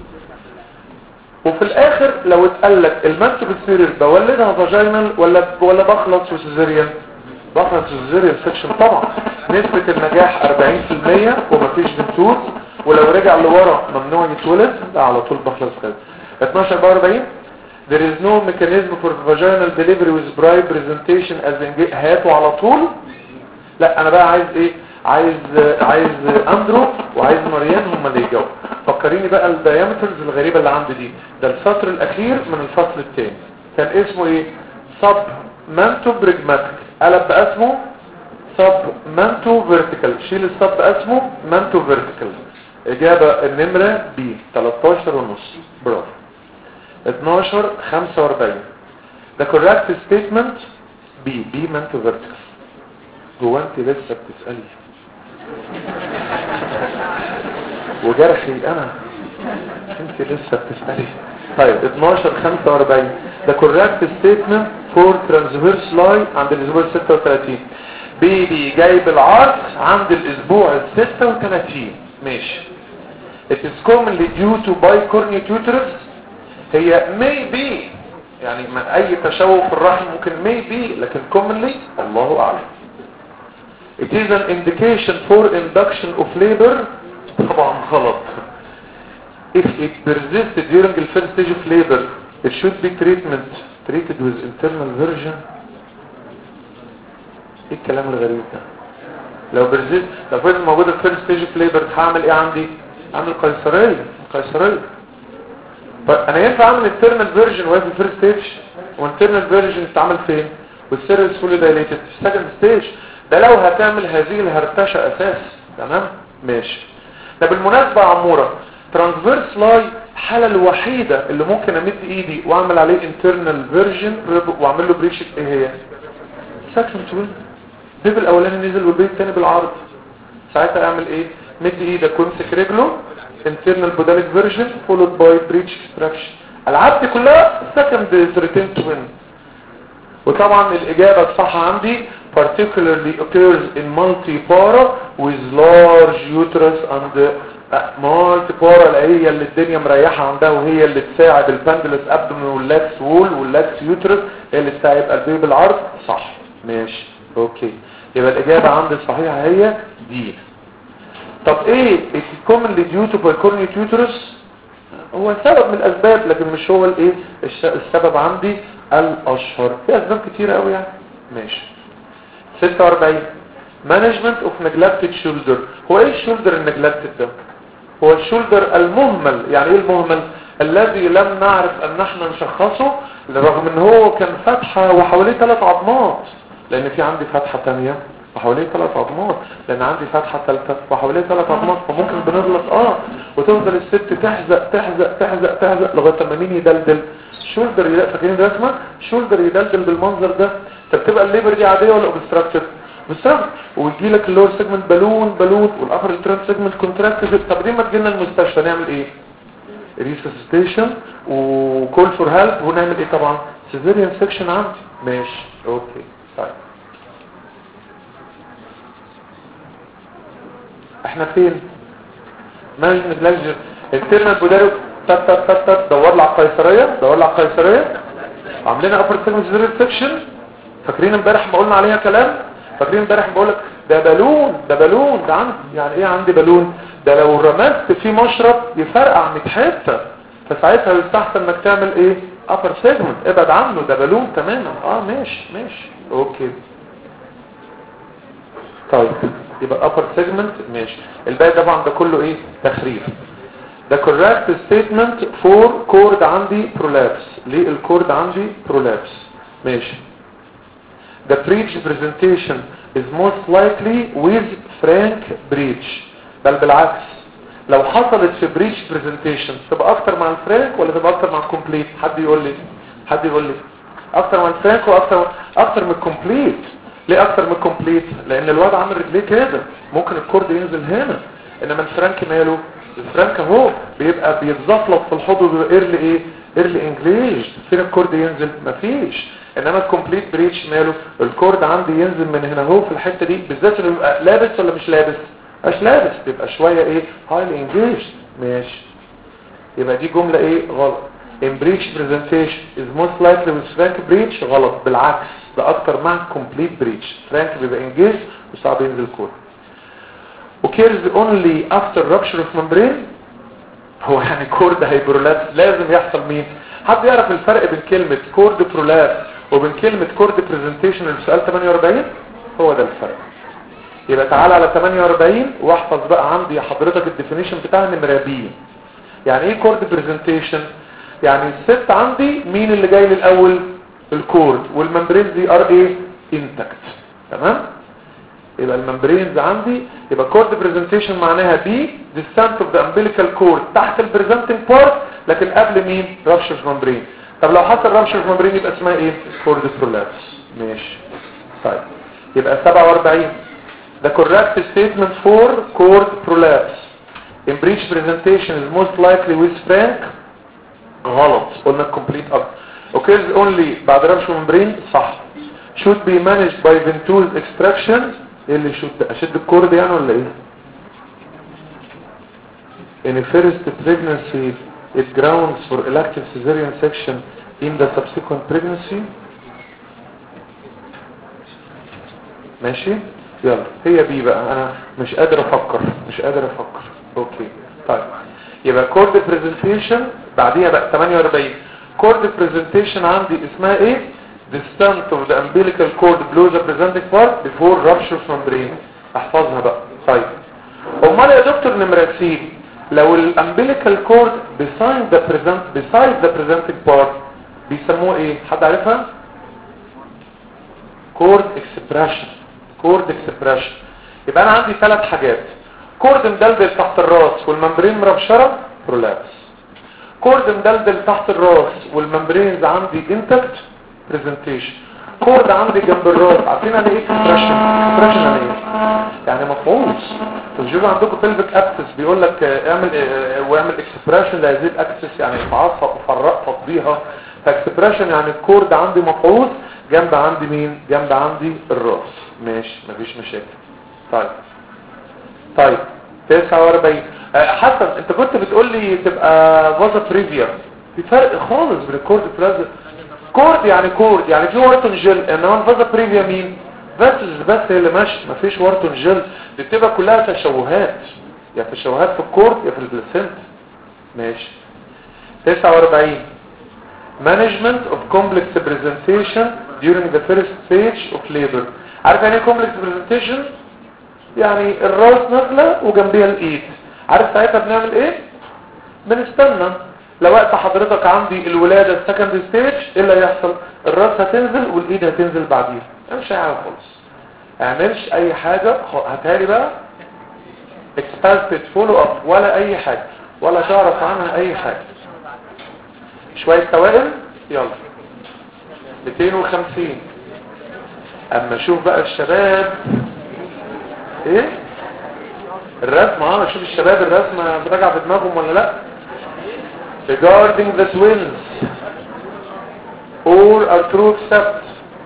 وفي الاخر لو اتقال لك المانتو بوستيريور بولدها فاجينال ولا ولا بخلص وسيزيريان؟ بخلص وسيزيريان سكشن طبعا. نسبة النجاح أربعين في المية ومفيش فنتوز. ولو رجع لورا ممنوع يتولد ده على طول بخلص كده. اتناشر بقى أربعين there is no mechanism for vaginal delivery with bride presentation as in هاته على طول. لا انا بقى عايز ايه؟ عايز عايز اندرو وعايز مريان هم اللي يجاوبوا. فكريني بقى الدايمترز الغريبة اللي عندي دي. ده السطر الاخير من الفصل الثاني كان اسمه ايه؟ سب مانتو بريجماتيك قلب بقى اسمه سب مانتو فيرتيكال. شيل السب بقى اسمه مانتو فيرتيكال. اجابة النمرة بي تلتاشر ونص. برافو. اتناشر خمسة وأربعين ده correct statement بي بي مانتو فيرتيكال. هو انت لسه بتسألي وجرحي انا انت لسه بتسألي. طيب اتناشر خمسة وأربعين ده correct statement for transverse line عند الاسبوع ستة وثلاثين. بي بي جايب العرض عند الاسبوع ستة وثلاثين. ماشي. It is commonly due to bicornuate uterus. هي maybe يعني ما اي تشوه في الرحم ممكن maybe لكن commonly الله اعلم. It is an indication for induction of labor. طبعا غلط. If it persists during the first stage of labor, it should be treatment treated with internal version. ايه الكلام الغريب ده؟ لو persist لو فضل موجودة في first stage of labor هعمل ايه عندي؟ اعمل قيصرية قيصرية. طيب انا ينفع اعمل internal version وهي في الفيرست ستيج والinternal version تتعمل فين؟ والسيريس فولي دايليتد في السكند ستيج. ده لو هتعمل هذه الهرتشة اساس. تمام؟ ماشي. ده بالمناسبة عمورة ترانسفيرس لاي الحالة الوحيدة اللي ممكن امد ايدي واعمل عليه internal version واعمل له بريشة ايه هي؟ سكشن توين. البيب الاولاني نزل والبيب الثاني بالعرض. ساعتها اعمل ايه؟ مد ايدك وامسك رجله internal podalic version followed by breech extraction. العاب دي كلها second return twin. وطبعا الاجابة الصح عندي particularly occurs in multipara with large uterus and multipara اللي هي اللي الدنيا مريحة عندها وهي اللي تساعد البندلس abdomen واللاكس وول واللاكس uterus هي اللي تساعد قلبي بالعرض. صح. ماشي. اوكي. يبقى الاجابة عندي الصحيحة هي دي. طب ايه commonly due to bicornuate uterus؟ هو سبب من الاسباب لكن مش هو الايه السبب عندي الاشهر. في اسباب كتيرة قوي يعني. ماشي. ستة وأربعين management of neglected shoulder. هو ايه الشولدر النجلكتد ده؟ هو الشولدر المهمل. يعني ايه المهمل؟ الذي لم نعرف ان احنا نشخصه رغم ان هو كان فتحة وحواليه ثلاث عظمات. لان في عندي فتحة تانية وحواليه ثلاث عظمات. لان عندي فتحة ثالثة وحواليه ثلاث عظمات. فممكن بنغلط اه وتفضل الست تحزق تحزق تحزق تحزق لغاية لما مين يدلدل؟ شولدر يدلدل. فاكرين الرسمة؟ شولدر يدلدل بالمنظر ده. طب تبقى الليبر دي عادية ولا اوبستراكتد؟ اوبستراكتد. ويجي لك اللور سيجمنت بالون بالون والابر ترانس سيجمنت كونتراكتد. طب دي ما تجينا المستشفى نعمل ايه؟ ريسسيتيشن وكول فور هيلب ونعمل ايه طبعا؟ سيزيريان سيكشن عندي. ماشي. اوكي. طيب احنا فين؟ ماجن جلاجر انترنال بودارو تات تات تات تات دور لي على القيصريه دور لي على القيصريه عاملين ابر سيجمنت سيزيريان سيكشن. فاكرين امبارح ما قلنا عليها كلام؟ فاكرين امبارح بقول لك ده بالون ده بالون ده عندي. يعني ايه عندي بالون؟ ده لو رمست فيه مشرب يفرقع مية حته. فساعتها يستحسن انك تعمل ايه؟ ابر سيجمنت. ابعد عنه ده بالون تماما. اه ماشي ماشي. اوكي. طيب يبقى upper segment ماشي. الباقي طبعا ده كله ايه تخريف. ده correct statement for chord عندي prolapse. ليه الكورد عندي prolapse؟ ماشي. The breech presentation is most likely with frank breech. بل بالعكس لو حصلت في breech presentation تبقى اكتر مع الفرانك ولا تبقى اكتر مع الكومبليت؟ حد يقول لي حد يقول لي اكتر من الفرانك واكتر اكتر من الكومبليت. ليه اكتر من الكومبليت؟ لان الواد عامل رجليه كده ممكن الكورد ينزل هنا، انما الفرانك ماله؟ الفرانك اهو بيبقى بيتزفلط في الحوض وبيبقى ايرلي ايه ايرلي انجليج. فين الكورد ينزل؟ مفيش. انما الكومبليت بريتش ماله؟ الكورد عندي ينزل من هنا اهو في الحته دي بالذات اللي بيبقى لابس ولا مش لابس؟ مش لابس بيبقى شويه ايه هايلي انجليج. ماشي. يبقى دي جمله ايه غلط. in breech presentation is most likely with frank breech غلط بالعكس ده اكتر مع complete breech. فرانك بيبقى انجليج وصعب ينزل كورد. occurs only after rupture of membrane. هو يعني كورد هيبرولابس لازم يحصل مين؟ حد يعرف الفرق بين كلمة كورد برولابس وبين كلمة كورد بريزنتيشن اللي في سؤال ثمانية وأربعين؟ هو ده الفرق. يبقى تعالى على ثمانية وأربعين واحفظ بقى عندي حضرتك الديفينيشن بتاعها نمرة بي. يعني ايه كورد بريزنتيشن؟ يعني الست عندي مين اللي جاي للاول؟ الكورد والممبرينز دي ار ايه انتكت. تمام؟ يبقى الممبرينز عندي يبقى كورد بريزنتيشن معناها بي ديستانت اوف ذا امبليكال كورد تحت البريزنتنج بارت لكن قبل مين؟ رابشر ممبرين. طب لو حصل رابشر ممبرين يبقى اسمها ايه؟ كورد برولابس. ماشي. طيب يبقى سبعة وأربعين the correct statement for cord prolapse in breech presentation is most likely with frank غلط. قلنا complete up occurs only بعد رابشر ممبرين صح. should be managed by ventouse extraction. ايه اللي should اشد الكورد يعني ولا ايه؟ in a first pregnancy it grounds for elective cesarean section in the subsequent pregnancy. ماشي يلا هي بي بقى انا مش قادر افكر مش قادر افكر. اوكي طيب يبقى chord presentation بعديها بقى ثمانية وأربعين chord presentation عندي اسمها ايه؟ distant of the umbilical cord below the presenting part before rupture membrane. احفظها بقى. طيب امال يا دكتور نمرة سي لو الامبليكال كورد beside the present beside the presenting part بيسموه ايه؟ حد عارفها؟ كورد اكسبريشن. كورد اكسبريشن. يبقى انا عندي ثلاث حاجات. كورد مدلدل تحت الراس والممبرين مربشره برولابس. كورد مدلدل تحت الراس والممبرينز عندي انتكت بريزنتيشن. كورد عندي جنب الراس عارفين يعني ايه اكسبريشن؟ اكسبريشن يعني ايه؟ يعني مفعوص. تجيبوا عندكم بلفيك اكسس بيقول لك اعمل واعمل اكسبريشن لهذه اكسس يعني افعصها وفرق فضيها. فاكسبريشن يعني الكورد عندي مفعوص جنب عندي مين؟ جنب عندي الراس. ماشي مفيش مشاكل. طيب طيب تسعة وأربعين حسن انت كنت بتقول لي تبقى فازا بريفيا. في فرق خالص بين الكورد بلازا. كورد يعني كورد يعني في وارتون جل انما الفازا بريفيا مين؟ بس بس هي اللي ماشي مفيش وارتون جل. دي بتبقى كلها تشوهات يا تشوهات في الكورد يا في البلاسنت. ماشي تسعة وأربعين management of complex presentation during the first stage of labor. عارف يعني ايه complex presentation؟ يعني الراس نازله وجنبيها الايد. عارف ساعتها بنعمل ايه؟ بنستنى لو وقت حضرتك عندي الولاده السكند ستيج ايه اللي هيحصل؟ الراس هتنزل والايد هتنزل بعديها. مش هيعمل خالص. اعملش اي حاجه هاتالي بقى expected follow up ولا اي حاجه ولا تعرف عنها اي حاجه. شويه توائم يلا مئتين وخمسين. اما اشوف بقى الشباب ايه الرسمه اه اشوف الشباب الرسمه راجعه في دماغهم ولا لا. regarding the twins all are true except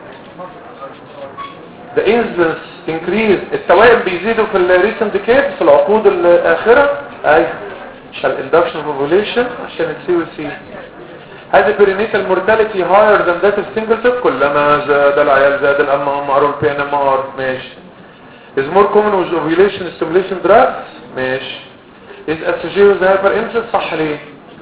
the incidence increase. التوائم بيزيدوا في الريسنت ديكيد في العقود الاخره. ايوه عشان induction of ovulation عشان السي والسي. هذا perinatal mortality higher than that of singleton. كلما زاد العيال زاد الام ام ار والبي ان ام ار. ماشي. is more common with ovulation stimulation drugs. ماشي. is associated with hyperinfluence. صح ليه؟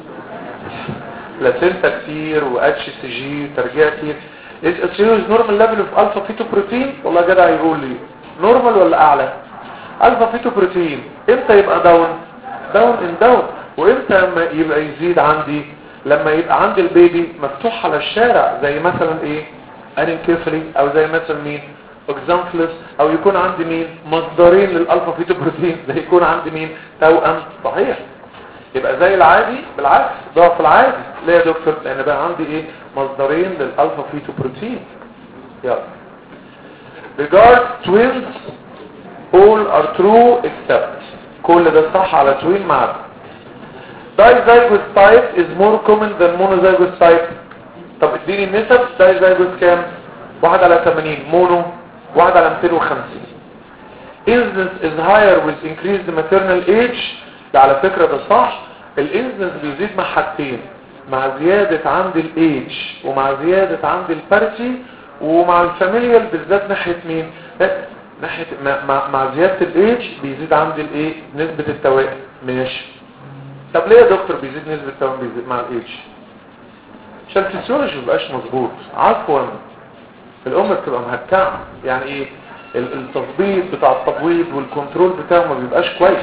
لاسنتا كتير و اتش سي جي ترجيع كتير. is associated with normal level of alpha fetoprotein. والله جدع يقول لي نورمال ولا اعلى؟ الفا فيتوبروتين امتى يبقى داون؟ داون ان داون. وامتى لما يبقى يزيد عندي؟ لما يبقى عندي البيبي مفتوح على الشارع، زي مثلا ايه؟ انكيفالي، او زي مثلا مين؟ اكزامفلس، او يكون عندي مين؟ مصدرين للالفا فيتوبروتين، زي يكون عندي مين؟ توأم. صحيح. يبقى زي العادي بالعكس، ضعف العادي. ليه يا دكتور؟ لان بقى عندي ايه؟ مصدرين للالفا فيتوبروتين. يلا. regard twins all are true except كل ده صح على twin مع dizygous type is more common than monozygous type. طب اديني النسب. dizygous كام؟ واحد على ثمانين، مونو واحد على مئتين وخمسين. incidence is higher with increased maternal age. ده على فكرة ده صح. الانسنس بيزيد مع حاجتين، مع زيادة عند الايج ومع زيادة عند البارتي ومع الفاميليال بالذات. ناحية مين؟ ناحية مع, مع زيادة الايج بيزيد عند الايه؟ نسبة التوائم. ماشي. طب ليه يا دكتور بيزيد نسبة التوائم بيزيد مع الايج؟ عشان الفسيولوجي مبقاش مظبوط. عفوا الام بتبقى مهكعة. يعني ايه؟ التظبيط بتاع التبويض والكنترول بتاعه ما بيبقاش كويس.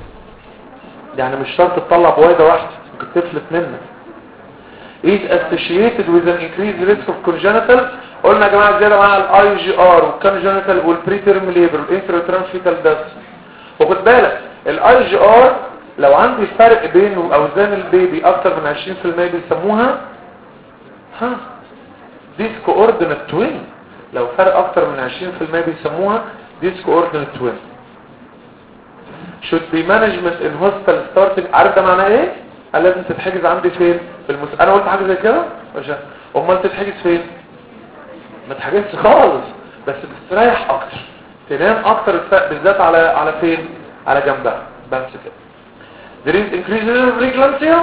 يعني مش شرط تطلع بويضة واحدة، ممكن تفلت منك. is associated with an increased risk of congenital. قلنا يا جماعة زيادة مع الاي جي ار والكونجنتال والبريتيرم ليبر والانتراترانسفيتال داس. وخد بالك الاي جي ار لو عندي فرق بينه اوزان البيبي اكتر من عشرين في المية بيسموها ها ديسكو اوردينال توين. لو فرق اكتر من عشرين في المية بيسموها ديسكو اوردينال توين. should be management in hospital starting. عارف ده معناه ايه؟ قال لازم تتحجز عندي فين؟ في المس... انا قلت حاجه زي كده عشان امال تتحجز فين؟ ما تحجزش خالص، بس بتستريح اكتر، تنام اكتر بالذات على على فين؟ على جنبها بس كده. there is increased preeclampsia.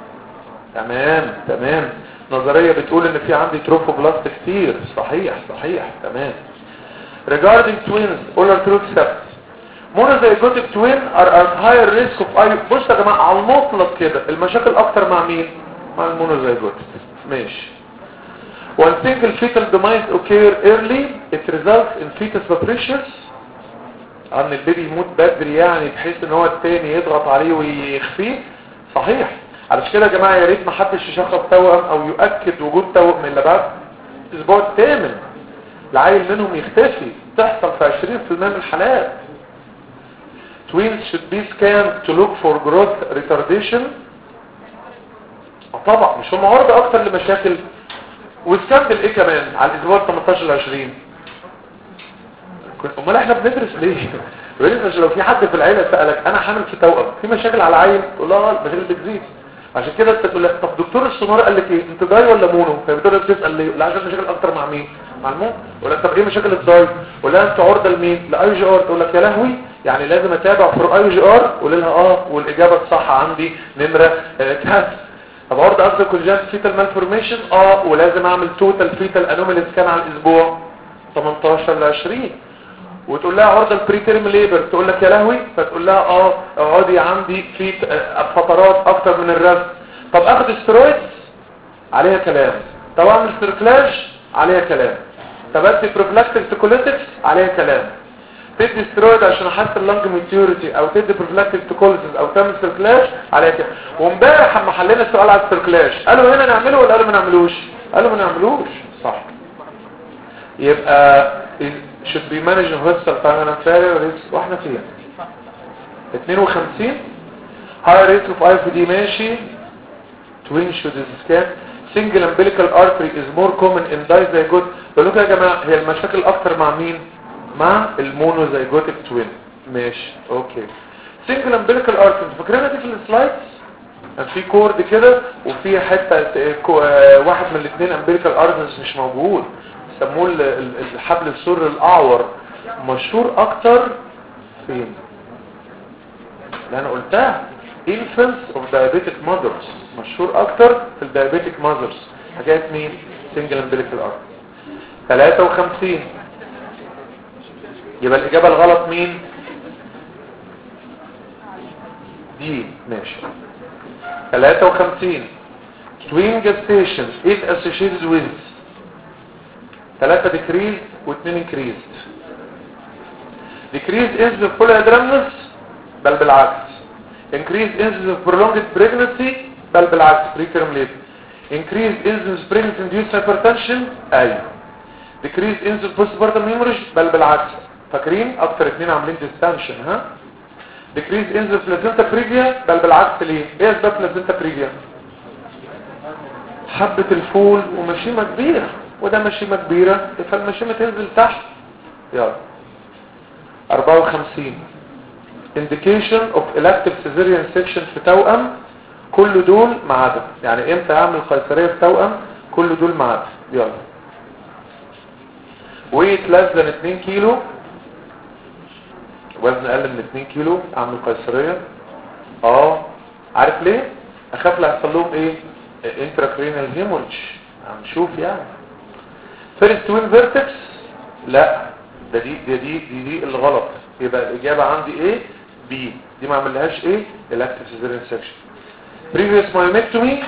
تمام تمام. نظريه بتقول ان في عندي تروفوبلاست كتير. صحيح صحيح تمام. regarding twins all are true except monozygotic twin are at higher risk of I. بص يا جماعه على المطلق كده المشاكل اكتر مع مين؟ مع المونوزيجوتك. ماشي. when single fetal demise occur early it results in fetus capricious. ان البيبي يموت بدري يعني بحيث ان هو التاني يضغط عليه ويخفيه. صحيح. علشان كده يا جماعه يا ريت ما حدش يشخص توأم او يؤكد وجود توأم الا بعد الاسبوع الثامن. العيل منهم يختفي. تحصل في عشرين في المية من الحالات. twins should be scanned to look for growth retardation. طبعا مش هم عرضة اكتر لمشاكل. والسكان بالايه كمان على الاسبوع ثمانية عشر عشرين. امال احنا بندرس ليه؟ بندرس لو في حد في العيله سالك انا حامل في توأم في مشاكل على العيل تقول له المشاكل بتزيد. عشان كده انت تقول لك طب دكتور السونار قال لك ايه؟ انت داي ولا مونو؟ فبتقول لك تسال ليه؟ لا عشان مشاكل اكتر مع مين؟ مع المونو. ولا طب ايه مشاكل الداي؟ ولا انت عرضه لمين؟ لاي جي ار. تقول لك يا لهوي يعني لازم اتابع في اي جي ار. قول لها اه والاجابه الصح عندي نمره كاس. طب عرضه اكتر كونجنت فيتال مالفورميشن. اه ولازم اعمل توتال فيتال انومالي سكان على الاسبوع ثمانية عشر ل عشرين. وتقول لها عرضه البريتيرم ليبر. تقول لك يا لهوي. فتقول لها اه اقعدي عندي في فترات اكتر من الرسم. طب اخد استرويد عليها كلام. طب اعمل سيركلاج عليها كلام. طب ادي بروفلاكتيك تيكوليتكس عليها كلام. تدي استرويد عشان احسن اللنج ماتيوريتي او تدي بروفلاكتيك تيكوليسيس او تعمل سيركلاج عليها كلام. وامبارح لما حلينا السؤال على السيركلاج قالوا هنا نعمله ولا قالوا ما نعملوش؟ قالوا ما نعملوش. صح. يبقى should be managed hospital فانا فاهم واحنا فيها اثنين وخمسين. high risk of I F D. ماشي. twin should scan. single umbilical artery is more common in dizygote. بقولوا يا جماعه هي المشاكل اكتر مع مين؟ مع المونوزيجوتيك توين. ماشي اوكي. single umbilical artery فاكرينها دي في السلايدز؟ كان في كورد كده وفي حته واحد من الاثنين umbilical arteries مش موجود. سموه الحبل السري الاعور. مشهور اكتر فين؟ اللي انا قلتها infants of diabetic mothers. مشهور اكتر في الدايابيتك mothers. حاجات مين؟ single umbilical artery. ثلاثة وخمسين. يبقى الاجابه الغلط مين؟ دي. ماشي. ثلاثة وخمسين. twin gestation is associated with ثلاثة decreased واثنين increased. decrease incidence of polyhydramnios بل بالعكس. increase incidence of prolonged pregnancy بل بالعكس preterm labor. increase incidence of pregnancy induced hypertension ايوه. decrease incidence of postpartum hemorrhage بل بالعكس. فاكرين اكتر اتنين عاملين distension ها. decrease incidence of placenta previa بل بالعكس. ليه؟ ايه اسباب placenta previa؟ حبة الفول ومشيمة كبيرة، وده مشيمة كبيرة فالمشيمة تنزل تحت. يلا أربعة وخمسين indication of elective cesarean section في توأم كل دول ما عدا. يعني امتى اعمل قيصرية في توأم؟ كل دول ما عدا. يلا weight less than اتنين كيلو، وزن اقل من اتنين كيلو اعمل قيصرية. اه عارف ليه؟ اخاف لا يحصل لهم ايه؟ intracranial hemorrhage. هنشوف يعني. first twin vertex لا ده دي دي دي دي, دي الغلط. يبقى الاجابة عندي ايه؟ بي. دي ما عملهاش ايه؟ elective cesarean section. previous myomectomy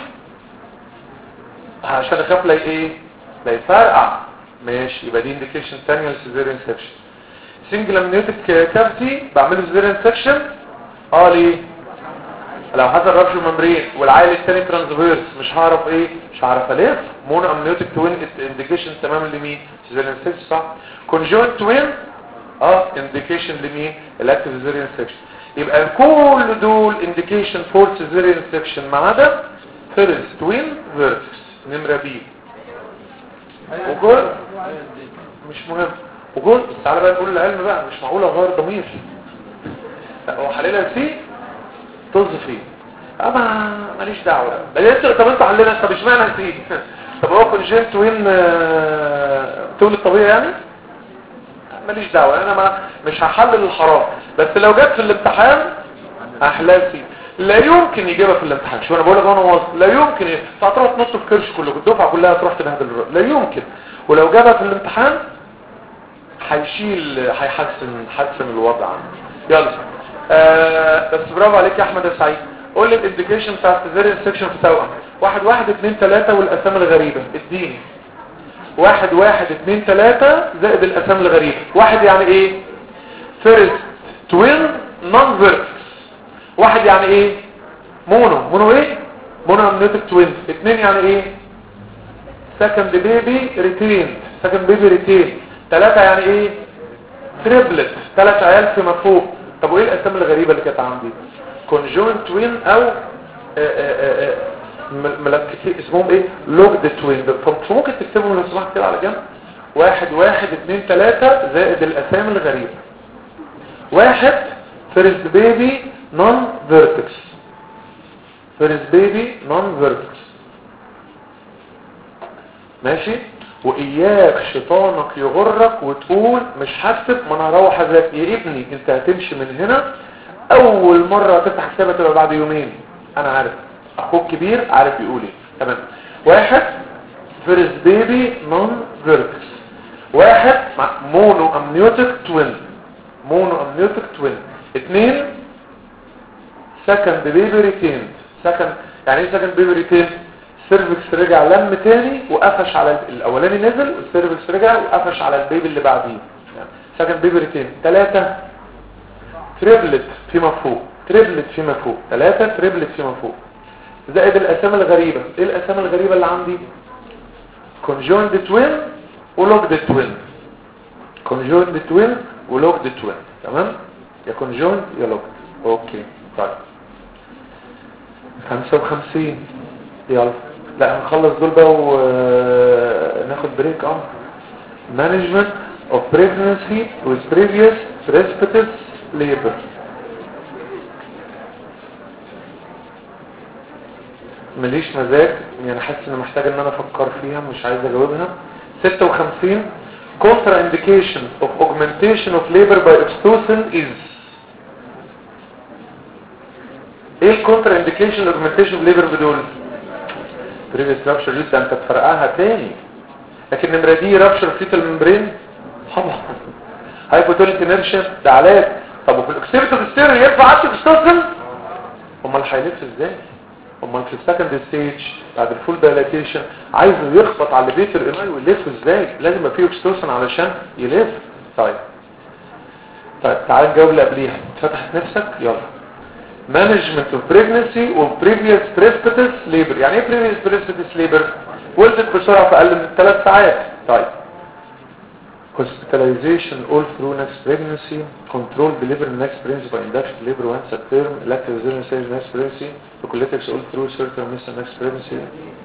عشان اخاف لا ايه؟ لا يفرقع. ماشي يبقى دي indication ثانية للcesarean section. single amniotic cavity بعمله cesarean section. اه ليه؟ لو حصل رابشر ممبرين والعائل الثاني ترانسفيرس مش هعرف ايه؟ مش هعرف الف. مونو امنيوتيك توين انديكيشن تماما لمين؟ سيزيريان سيكشن صح. كونجوينت توين اه انديكيشن لمين؟ الاكتيف سيزيريان سيكشن. يبقى كل دول انديكيشن فور سيزيريان سيكشن ما عدا فيرست توين فيرتكس نمره بي. وكل مش مهم. وكل تعالى بقى نقول العلم بقى مش معقوله غير ضمير. هو حللها سي طز فيه. اما ماليش دعوه. انت طب انت حللها طب اشمعنى سي؟ طب هو كونجنت وين تولد طبيعي يعني؟ ماليش دعوه. انا ما مش هحلل الحرام. بس لو جت في الامتحان احلال سي. لا يمكن يجيبها في الامتحان. شو انا بقول لك انا واصل لا يمكن هتروح تنط في كرش كله الدفعه كلها تروح تبهدل الرأي. لا يمكن. ولو جابها في الامتحان هيشيل هيحسن حسن الوضع. يلا آه بس برافو عليك يا احمد يا سعيد. قول لي الانديكيشن بتاع السيزيريان سيكشن في توأم. واحد واحد اتنين تلاتة والاسامي الغريبة. اديني واحد واحد اتنين تلاتة زائد الاسامي الغريبة. واحد يعني ايه؟ فيرست توين نون فيرتكس. واحد يعني ايه؟ مونو. مونو ايه؟ مونو امنيوتيك توين. اتنين يعني ايه؟ سكند بيبي ريتين. سكند بيبي ريتين. تلاتة يعني ايه؟ تريبلت. تلات عيال فيما فوق. طب وايه الاسامي الغريبة اللي كانت عندي؟ كونجوينت توين او ملكتين اسمهم ايه؟ لوجد توين. فممكن تكتبهم لو سمحت كده على جنب. واحد واحد اتنين تلاتة زائد الاسامي الغريبة. واحد فيرست بيبي نون فيرتكس. فيرست بيبي نون فيرتكس. ماشي. واياك شيطانك يغرك وتقول مش هكتب ما انا هروح اذاكر. يا ابني انت هتمشي من هنا اول مرة هتفتح حسابها تبقى بعد يومين. انا عارف اخوك كبير عارف يقول ايه. تمام. واحد فيرست بيبي نون فيرتكس. واحد مع مونو امنيوتيك توين. مونو امنيوتيك توين. اتنين سكند بيبي ريتيند. سكند يعني ايه سكند بيبي ريتيند؟ السيرفكس رجع لم تاني وقفش على الاولاني نزل والسيرفكس رجع وقفش على البيبي اللي بعديه. يعني سكند بيبي ريتيند. ثلاثة تريبلت فيما فوق. تريبلت فيما فوق. ثلاثة تريبلت فيما فوق. زائد الاسامي الغريبة. ايه الاسامي الغريبة اللي عندي؟ كونجوينت توين ولوجد توين. كونجوينت توين ولوجد توين. تمام. يا كونجوينت يا لوجد. اوكي طيب خمسة وخمسين. يلا لا هنخلص دول بقى وناخد بريك. اه management of pregnancy with previous respective labor. مليش مزاج يعني حاسس ان محتاج ان انا افكر فيها مش عايز اجاوبها. ستة وخمسين contraindication of augmentation of labor by oxytocin is. ايه الكونترا انديكيشن اوجمنتيشن ليبر بدول؟ بريفيس رابشر جدا انت تفرقها تاني. لكن نمره دي رابشر فيتال ممبرين طبعا. هايبوتوليك انيرشيا ده علاج. طب وفي الاكسيبيتو ستير ينفع عكس اكستوسن؟ امال هيلف ازاي؟ امال في السكند ستيج بعد الفول دايلاتيشن عايزه يخبط على الليفيتر اناي ويلف ازاي؟ لازم يبقى فيه اكستوسن علشان يلف. طيب طيب تعال نجاوب اللي قبليها. فتحت نفسك يلا. management of pregnancy و previous precipitous labor. يعني ايه previous precipitous labor؟ ولدت بسرعة في اقل من ثلاث ساعات. طيب hospitalization all through next pregnancy, control delivery next pregnancy by induction labor once at term, elective cesarean stage next pregnancy, prophylactics all through certain mission next pregnancy.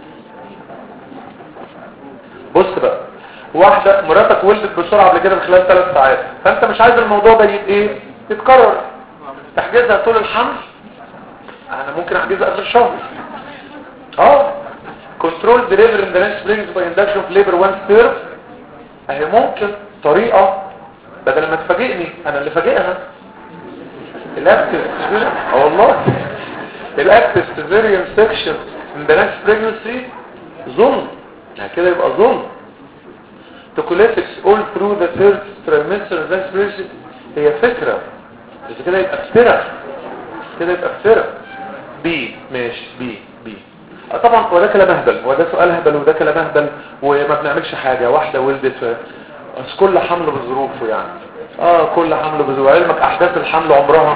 بص بقى، واحدة مراتك ولدت بسرعة قبل كده في خلال ثلاث ساعات، فانت مش عايز الموضوع ده يت ايه يتكرر، تحجزها طول الحمل. انا ممكن احجزها اخر الشهر. اه control delivery in the next pregnancy by induction of labor once term. اهي ممكن طريقة بدل ما تفاجئني انا اللي فاجئها. الاكتف اه والله الاكتف سيزيريان سيكشن in the next pregnancy ظلم، يعني كده يبقى ظلم. توكوليتكس all through the third trimester of the next pregnancy هي فكرة، بس كده يبقى افترا، كده يبقى افترا. بي ماشي بي بي طبعا هو ده كلام اهبل، هو ده سؤال اهبل وده كلام اهبل وما بنعملش حاجة. واحدة ولدت بس كل حمل بظروفه يعني. اه كل حمل بظروفه، علمك احداث الحمل عمرها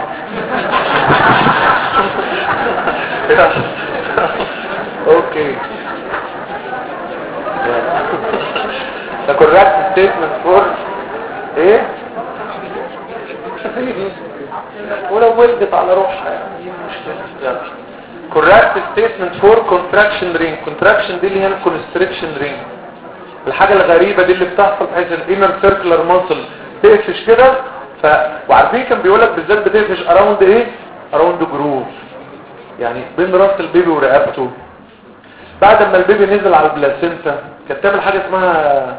اوكي ده correct statement for ايه ولو ولدت على روحها يعني دي مشكلة. correct statement for contraction ring. contraction دي اللي هي constriction ring، الحاجة الغريبة دي اللي بتحصل بحيث الانر سيركلر ماسل تقفش كده. ف... وعارفين كان بيقولك بالذات بتقفش اراوند ايه، اراوند جروف، يعني بين راس البيبي ورقبته. بعد ما البيبي نزل على البلاسينتا كانت تعمل حاجة اسمها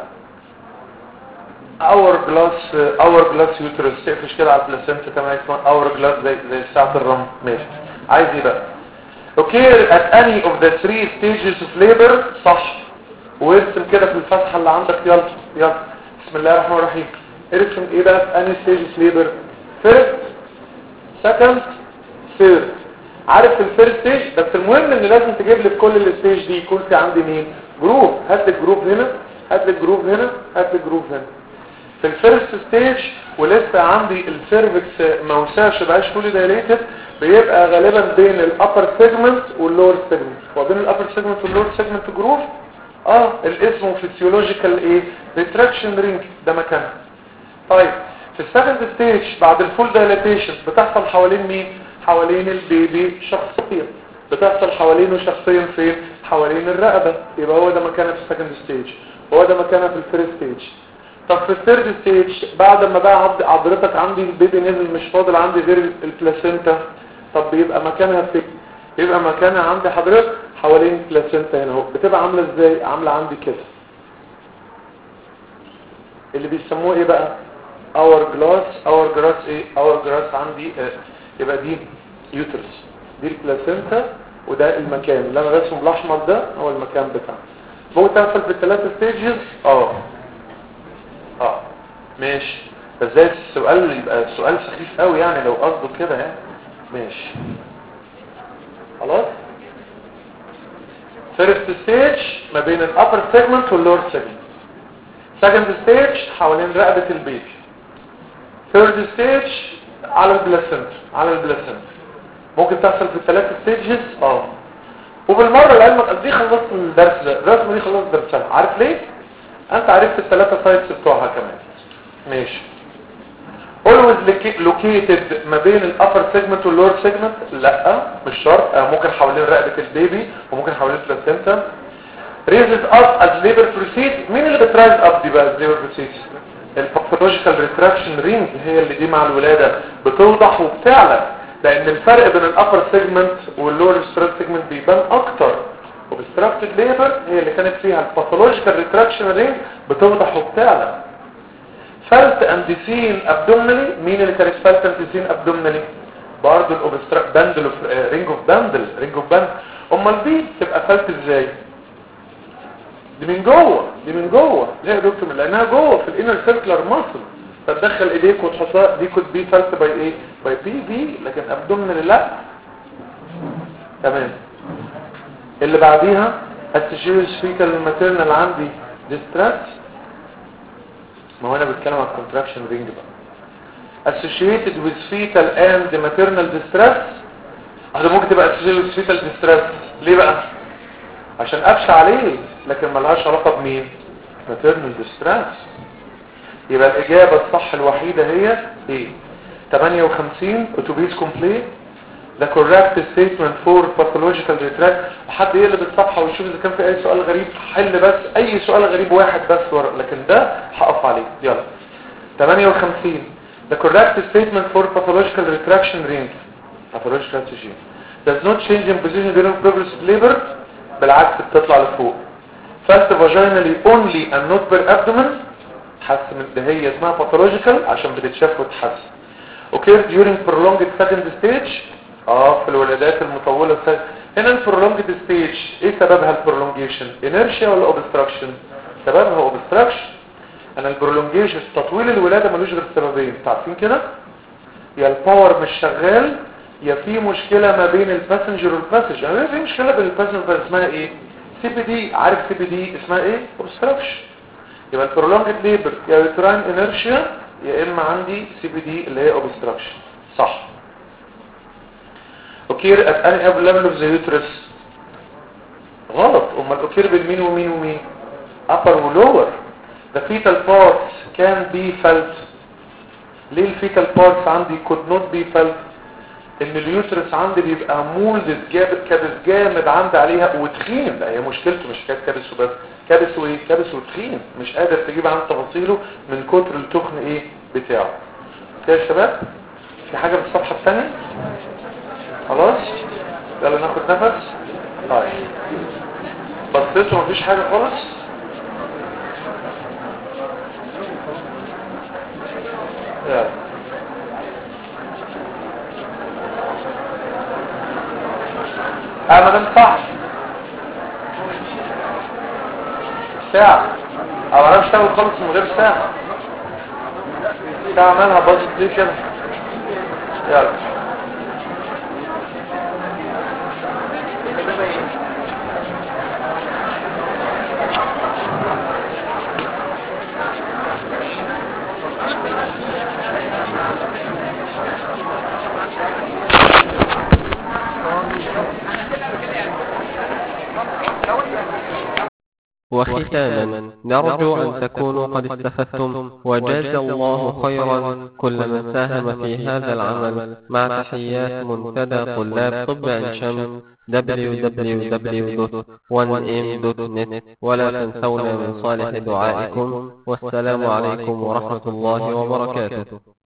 اور جلاس اور جلاس يوترس، تقفش كده على البلاسينتا كمان اسمها اور جلاس زي زي ساعة الرمل. ماشي عايز ايه بقى؟ اوكي at any of the three stages of labor صح، وارسم كده في الفتحة اللي عندك. يلا يلا بسم الله الرحمن الرحيم. ارسم ايه بقى في انهي ستيج ليبر؟ فيرست سكند ثيرد. عارف في الفيرست ستيج، بس المهم ان لازم تجيب لي في كل الستيج دي يكون في عندي مين؟ جروب. هات لي الجروب هنا، هات لي الجروب هنا، هات لي الجروب هنا. في الفيرست ستيج ولسه عندي السيرفكس ما وسعش بقاش فولي دايليتد، بيبقى غالبا بين الابر سيجمنت واللور سيجمنت. وبين الابر سيجمنت واللور سيجمنت جروب اه الاسم فيسيولوجيكال ايه ريتراكشن رينج ده مكانها. طيب في السكند ستيج بعد الفول دايليتيشن بتحصل حوالين مين؟ حوالين البيبي شخصيا. بتحصل حوالينه شخصيا فين؟ حوالين الرقبه. يبقى هو ده مكانها في السكند ستيج، هو ده مكانها في الفيرست ستيج. طب في الثيرد ستيج بعد ما بقى حضرتك عندي البيبي نزل مش فاضل عندي غير البلاسينتا، طب بيبقى مكانها فين؟ يبقى مكانها عندي حضرتك حوالين البلاسينتا هنا اهو. بتبقى عامله ازاي؟ عامله عندي كده اللي بيسموه ايه بقى؟ اور جلاس. اور جلاس ايه؟ اور جلاس عندي اه يبقى دي يوترس، دي البلاسينتا، وده المكان اللي انا راسمه بالاحمر ده هو المكان بتاعه. ممكن تحصل في الثلاثه ستيجز اه اه ماشي. بس زي السؤال يبقى سؤال سخيف قوي يعني لو قصده كده يعني. ماشي خلاص. فيرست ستيج ما بين الابر سيجمنت واللور سيجمنت. سكند ستيج حوالين رقبه البيبي. ثيرد ستيج على البلاسنت، على البلاسنت. ممكن تحصل في الثلاث ستيجز اه. وبالمره لعلمك دي خلصت الدرس ده، الرسمه دي خلصت درسها. عارف ليه؟ انت عرفت الثلاثه سايتس بتوعها كمان. ماشي. always located ما بين الابر سيجمنت واللور سيجمنت؟ لا مش شرط. ممكن حوالين رقبه البيبي وممكن حوالين البلاسنتا. raises up as labor proceeds. مين اللي بترايز اب دي بقى labor proceeds؟ الباثولوجيكال ريتراكشن رينج هي اللي دي مع الولاده بتوضح وبتعلى، لان الفرق بين الابر سيجمنت واللور سيجمنت بيبان اكتر. وبستراكتد ليبر هي اللي كانت فيها الباثولوجيكال ريتراكشن رينج بتوضح وبتعلى. فالت انديسين ابدومينالي. مين اللي كانت فالت انديسين ابدومينالي؟ برضه الاوبستراكت باندل رينج اوف باندل رينج اوف باندل. امال دي تبقى فالت ازاي؟ دي من جوه، دي من جوه. ليه يا دكتور؟ لانها جوه في الانر سيركلر ماسل، فتدخل ايديك وتحطها. دي كود بي فالت باي ايه؟ باي بي بي. لكن ابدومينالي لا. تمام. اللي بعديها التشيوز فيكال الماتيرنال عندي ديستراكت. ما هو انا بتكلم عن الكونتراكشن رينج بقى. associated with fetal and maternal distress. هذا ممكن تبقى associated with fetal distress. ليه بقى؟ عشان قفش عليه، لكن ملهاش علاقة بمين؟ maternal distress. يبقى الإجابة الصح الوحيدة هي ايه؟ ثمانية وخمسين اتوبيس كومبليت. The correct statement for pathological retract. وحد يقلب الصفحة ويشوف إذا كان في أي سؤال غريب، حل بس أي سؤال غريب واحد بس ورق، لكن ده هقف عليه. يلا ثمانية وخمسين. The correct statement for pathological retraction ring. pathological retraction does not change in position during progressive labor. بالعكس بتطلع لفوق. Felt vaginally only and not per abdomen. حس من ده هي اسمها pathological عشان بتتشاف وتحس. occur during prolonged second stage. اه في الولادات المطولة الثانية. هنا البرولونجد ستيج ايه سببها؟ البرولونجيشن انيرشيا ولا اوبستراكشن؟ سببها اوبستراكشن. انا البرولونجيشن تطويل الولادة ملوش غير سببين، عارفين كده؟ يا الباور مش شغال، يا في مشكلة ما بين الباسنجر والباسج. يعني في مشكلة بين الباسنجر والباسج اسمها ايه؟ سي بي دي. عارف سي بي دي اسمها ايه؟ اوبستراكشن. يبقى البرولونجد ليبر يا يوتراين انيرشيا يا اما عندي سي بي دي اللي هي اوبستراكشن. صح. اوكير at any level of the uterus. غلط. امال اوكير بين مين ومين ومين؟ upper و lower. the fetal parts can be felt. ليه الفيتال parts عندي could not be felt؟ ان اليوترس عندي بيبقى مولد جامد كابس جامد عندي عليها وتخين. لا هي مشكلته مش كانت كابس وبس، كابس وايه؟ كابس وتخين، مش قادر تجيب عن تفاصيله من كتر التخن ايه بتاعه. كده يا شباب في حاجة في الصفحة الثانية؟ خلاص يلا ناخد نفس. طيب بصيتوا مفيش حاجة خالص؟ يلا اه ما دام صح ساعة او انا بشتغل خالص من غير ساعة. ساعة مالها باظت ليه كده؟ يلا وختاما نرجو أن تكونوا قد استفدتم، وجاز الله خيرا كل من ساهم في هذا العمل، مع تحيات منتدى طلاب طب عين شمس دبليو دبليو دبليو دوت وان ام دوت نت. ولا تنسونا من صالح دعائكم، والسلام عليكم ورحمة الله وبركاته.